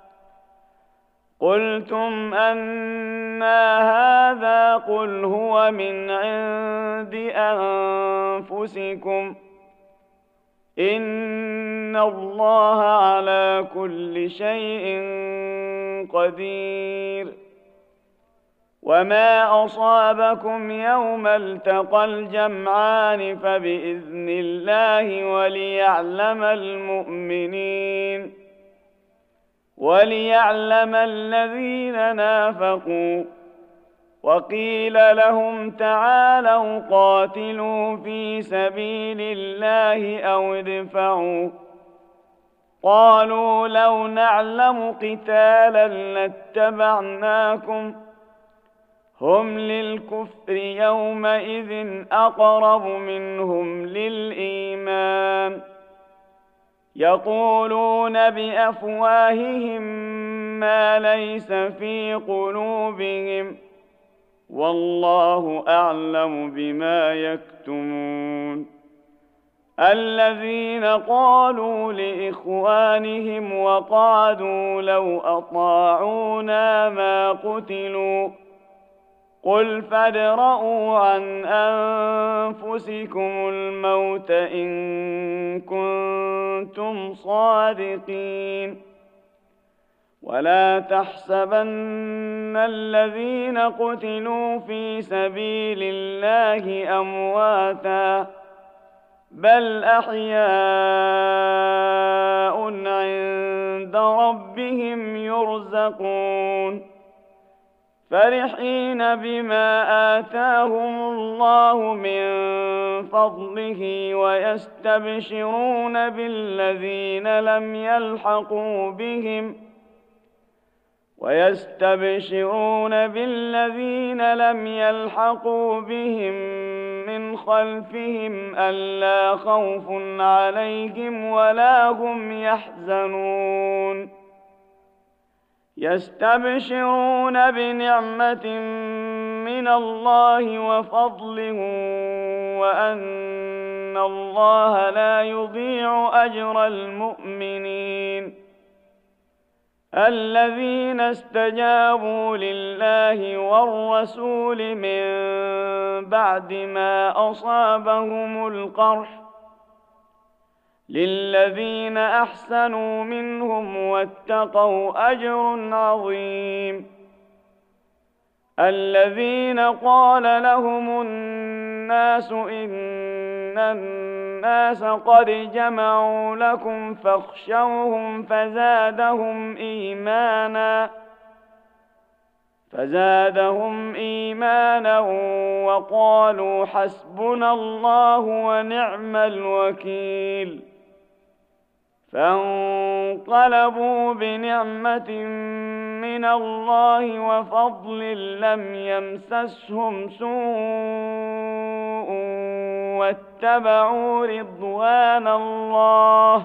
قلتم أنى هذا قل هو من عند أنفسكم إن الله على كل شيء قدير وما أصابكم يوم التقى الجمعان فبإذن الله وليعلم الذين نافقوا وقيل لهم تعالوا قاتلوا في سبيل الله أو ادفعوا قالوا لو نعلم قتالا لاتبعناكم هم للكفر يومئذ أقرب منهم للإيمان يقولون بأفواههم ما ليس في قلوبهم والله أعلم بما يكتمون الذين قالوا لإخوانهم وقعدوا لو أطاعونا ما قتلوا قل فادرءوا عن أنفسكم الموت إن كنتم صادقين ولا تحسبن الذين قتلوا في سبيل الله أمواتا بل أحياء عند ربهم يرزقون فرحين بما آتاهم الله من فضله ويستبشرون بالذين لم يلحقوا بهم من خلفهم ألا خوف عليهم ولا هم يحزنون يستبشرون بنعمة من الله وفضل وأن الله لا يضيع أجر المؤمنين الذين استجابوا لله والرسول من بعد ما أصابهم القرح للذين أحسنوا منهم واتقوا أجر عظيم الذين قال لهم الناس إن الناس قد جمعوا لكم فاخشوهم فزادهم إيمانا وقالوا حسبنا الله ونعم الوكيل فانقلبوا بنعمة من الله وفضل لم يمسسهم سوء واتبعوا رضوان الله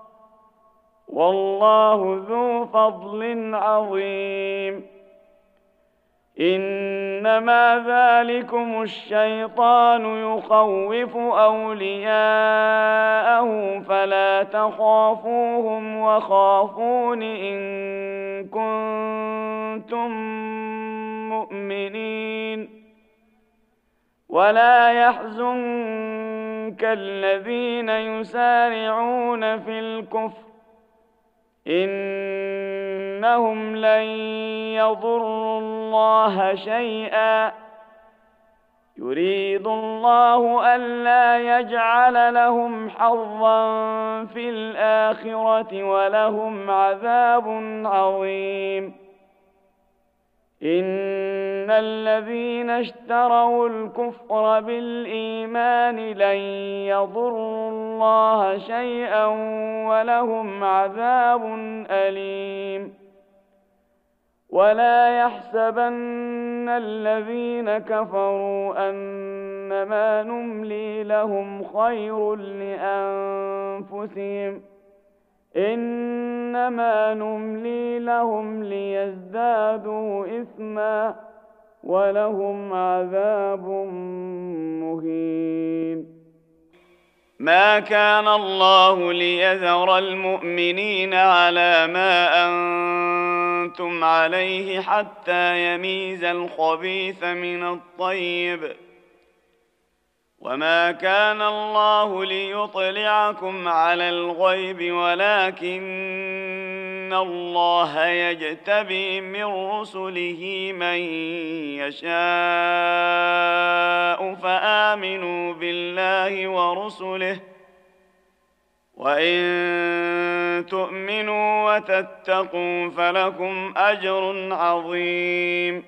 والله ذو فضل عظيم إنما ذلكم الشيطان يخوف أولياءه فلا تخافوهم وخافون إن كنتم مؤمنين ولا يحزنك الذين يسارعون في الكفر إنهم لن يضروا الله شيئا يريد الله ألا يجعل لهم حظا في الآخرة ولهم عذاب عظيم إن الذين اشتروا الكفر بالإيمان لن يضروا الله شيئا ولهم عذاب أليم ولا يحسبن الذين كفروا أنما نملي لهم خير لأنفسهم إنما نملي لهم ليزدادوا إثما ولهم عذاب مهين ما كان الله ليذر المؤمنين على ما أنتم عليه حتى يميز الخبيث من الطيب، وما كان الله ليطلعكم على الغيب ولكن الله يجتبي من رسله من يشاء فآمنوا بالله ورسله، وإن تؤمنوا وتتقوا فلكم أجر عظيم.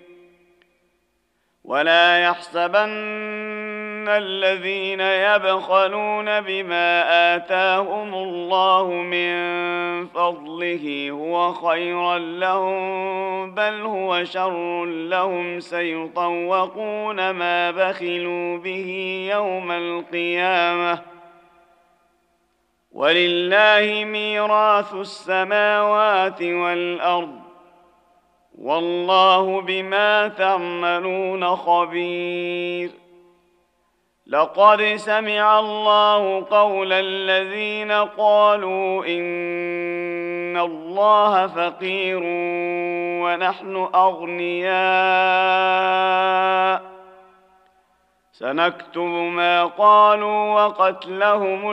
ولا يحسبن الذين يبخلون بما آتاهم الله من فضله هو خيرا لهم بل هو شر لهم سيطوقون ما بخلوا به يوم القيامة، ولله ميراث السماوات والأرض والله بما تعملون خبير. لقد سمع الله قول الذين قالوا إن الله فقير ونحن أغنياء، سنكتب ما قالوا وقتلهم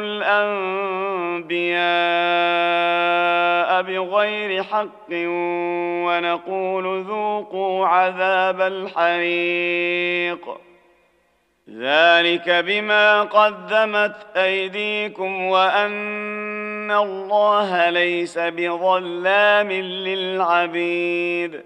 الأنبياء بغير حق ونقول ذوقوا عذاب الحريق، ذلك بما قدمت أيديكم وأن الله ليس بظلام للعبيد.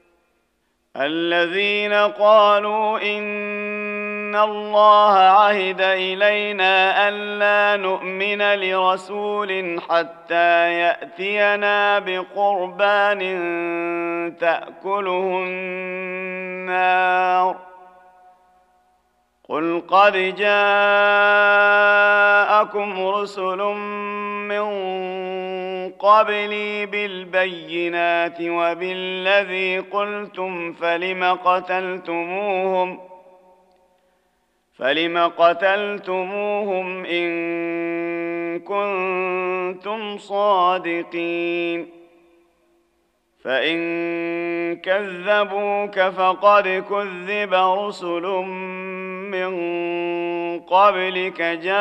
الذين قالوا إن الله عهد إلينا ألا نؤمن لرسول حتى يأتينا بقربان تأكله النار، قل قد جاءكم رسل من قبلي بالبينات وبالذي قلتم فلم قتلتموهم إن كنتم صادقين؟ فإن كذبوك فقد كذب رسل من قبلك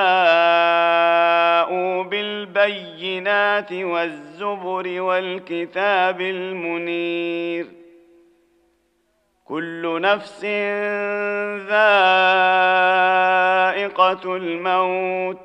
جاءوا بالبينات والزبر والكتاب المنير، كل نفس ذائقة الموت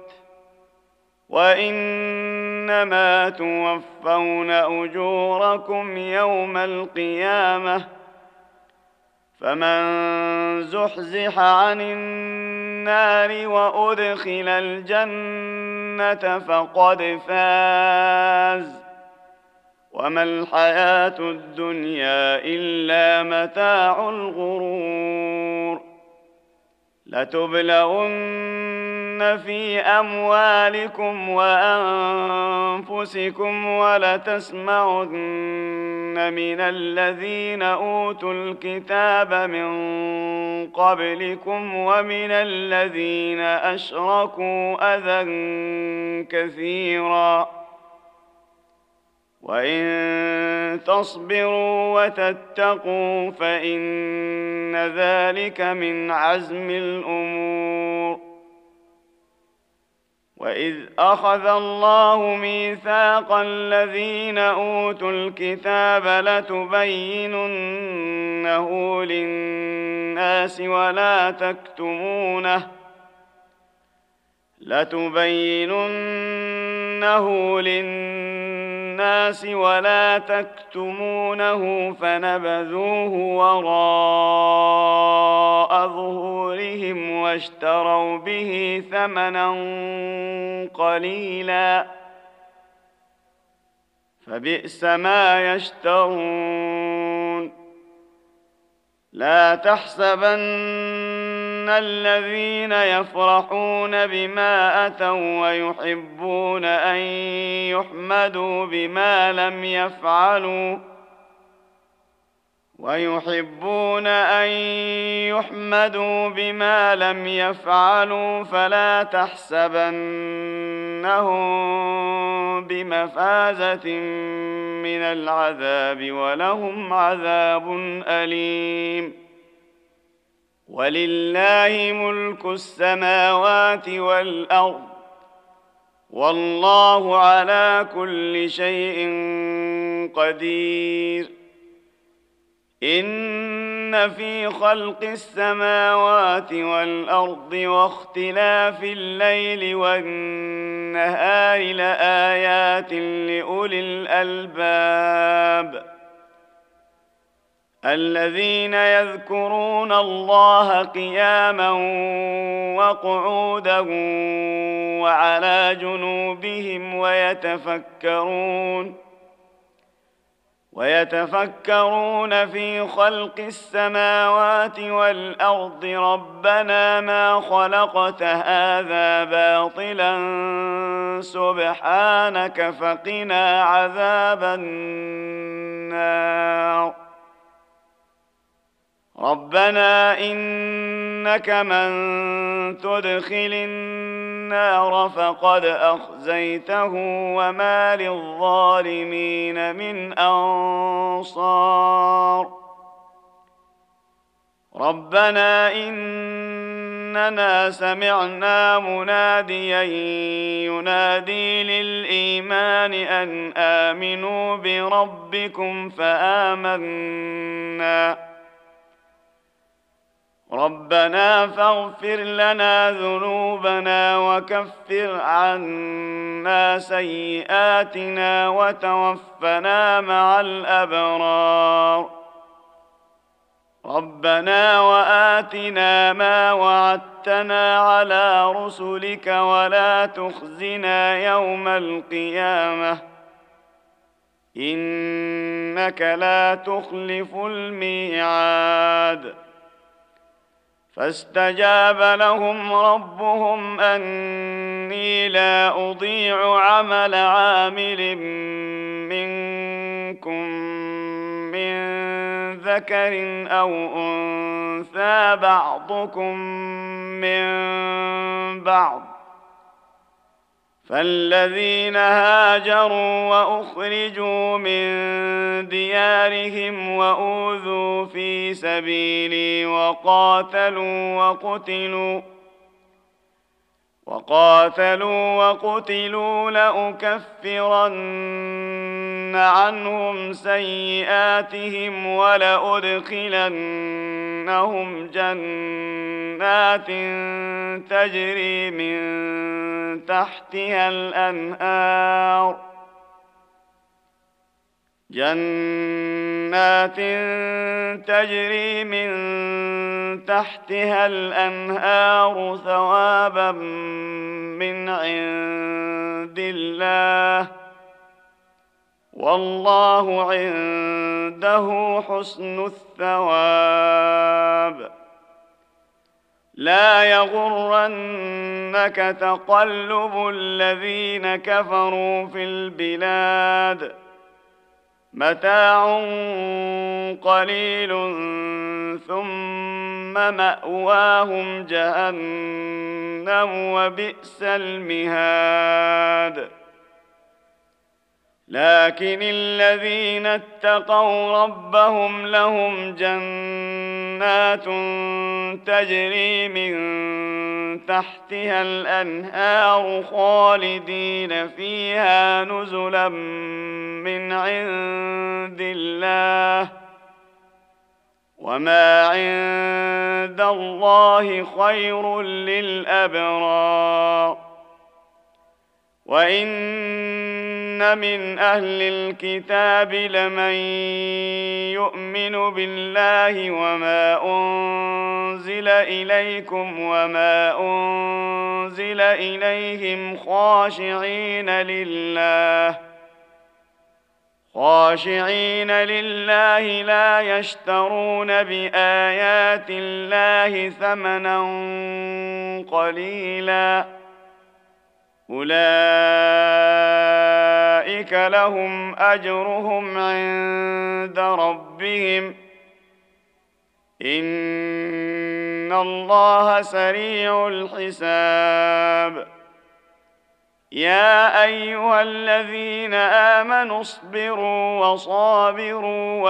وإنما توفون أجوركم يوم القيامة، فمن زحزح عن النار وأدخل الجنة فقد فاز، وما الحياة الدنيا إلا متاع الغرور. لتبلغن في أموالكم وأنفسكم ولتسمعن من الذين أوتوا الكتاب من قبلكم ومن الذين أشركوا أذى كثيرا، وإن تصبروا وتتقوا فإن ذلك من عزم الأمور. وإذ أخذ الله ميثاق الذين أوتوا الكتاب لتبيننه للناس ولا تكتمونه فنبذوه وراء ظهورهم واشتروا به ثمنا قليلا فبئس ما يشترون. لا تحسبن الذين يفرحون بما أتوا ويحبون أن يحمدوا بما لم يفعلوا ويحبون أن يحمدوا بما لم يفعلوا فلا تحسبنهم بمفازة من العذاب ولهم عذاب أليم. ولله ملك السماوات والأرض والله على كل شيء قدير. إن في خلق السماوات والأرض واختلاف الليل والنهار لآيات لأولي الألباب الذين يذكرون الله قياما وقعودا وعلى جنوبهم ويتفكرون في خلق السماوات والأرض ربنا ما خلقت هذا باطلا سبحانك فقنا عذاب النار. ربنا إنك من تدخل النار فقد أخزيته وما للظالمين من أنصار. ربنا إننا سمعنا مناديا ينادي للإيمان أن آمنوا بربكم فآمنا. ربنا فاغفر لنا ذنوبنا وكفر عنا سيئاتنا وتوفنا مع الأبرار. ربنا وآتنا ما وعدتنا على رسلك ولا تخزنا يوم القيامة إنك لا تخلف الميعاد. فاستجاب لهم ربهم أني لا أضيع عمل عامل منكم من ذكر أو أنثى بعضكم من بعض. فالذين هاجروا وأخرجوا من ديارهم وأوذوا في سبيلي وقاتلوا وقتلوا لأكفرن عنهم سيئاتهم ولأدخلنهم جنات تجري من تحتها الأنهار ثوابا من عند الله والله عنده حسن الثواب. لا يغرنك تقلب الذين كفروا في البلاد متاع قليل ثم مأواهم جهنم وبئس المهاد. لكن الذين اتقوا ربهم لهم جنات تجري من تحتها الأنهار خالدين فيها نزلا من عند الله وما عند الله خير للأبرار. وإن من أهل الكتاب لمن يؤمن بالله وما أنزل إليكم وما أنزل إليهم خاشعين لله لا يشترون بآيات الله ثمنا قليلا أولئك لهم أجرهم عند ربهم إن الله سريع الحساب. يا أيها الذين آمنوا اصبروا وصابروا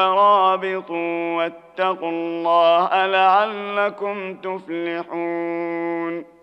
ورابطوا واتقوا الله لعلكم تفلحون.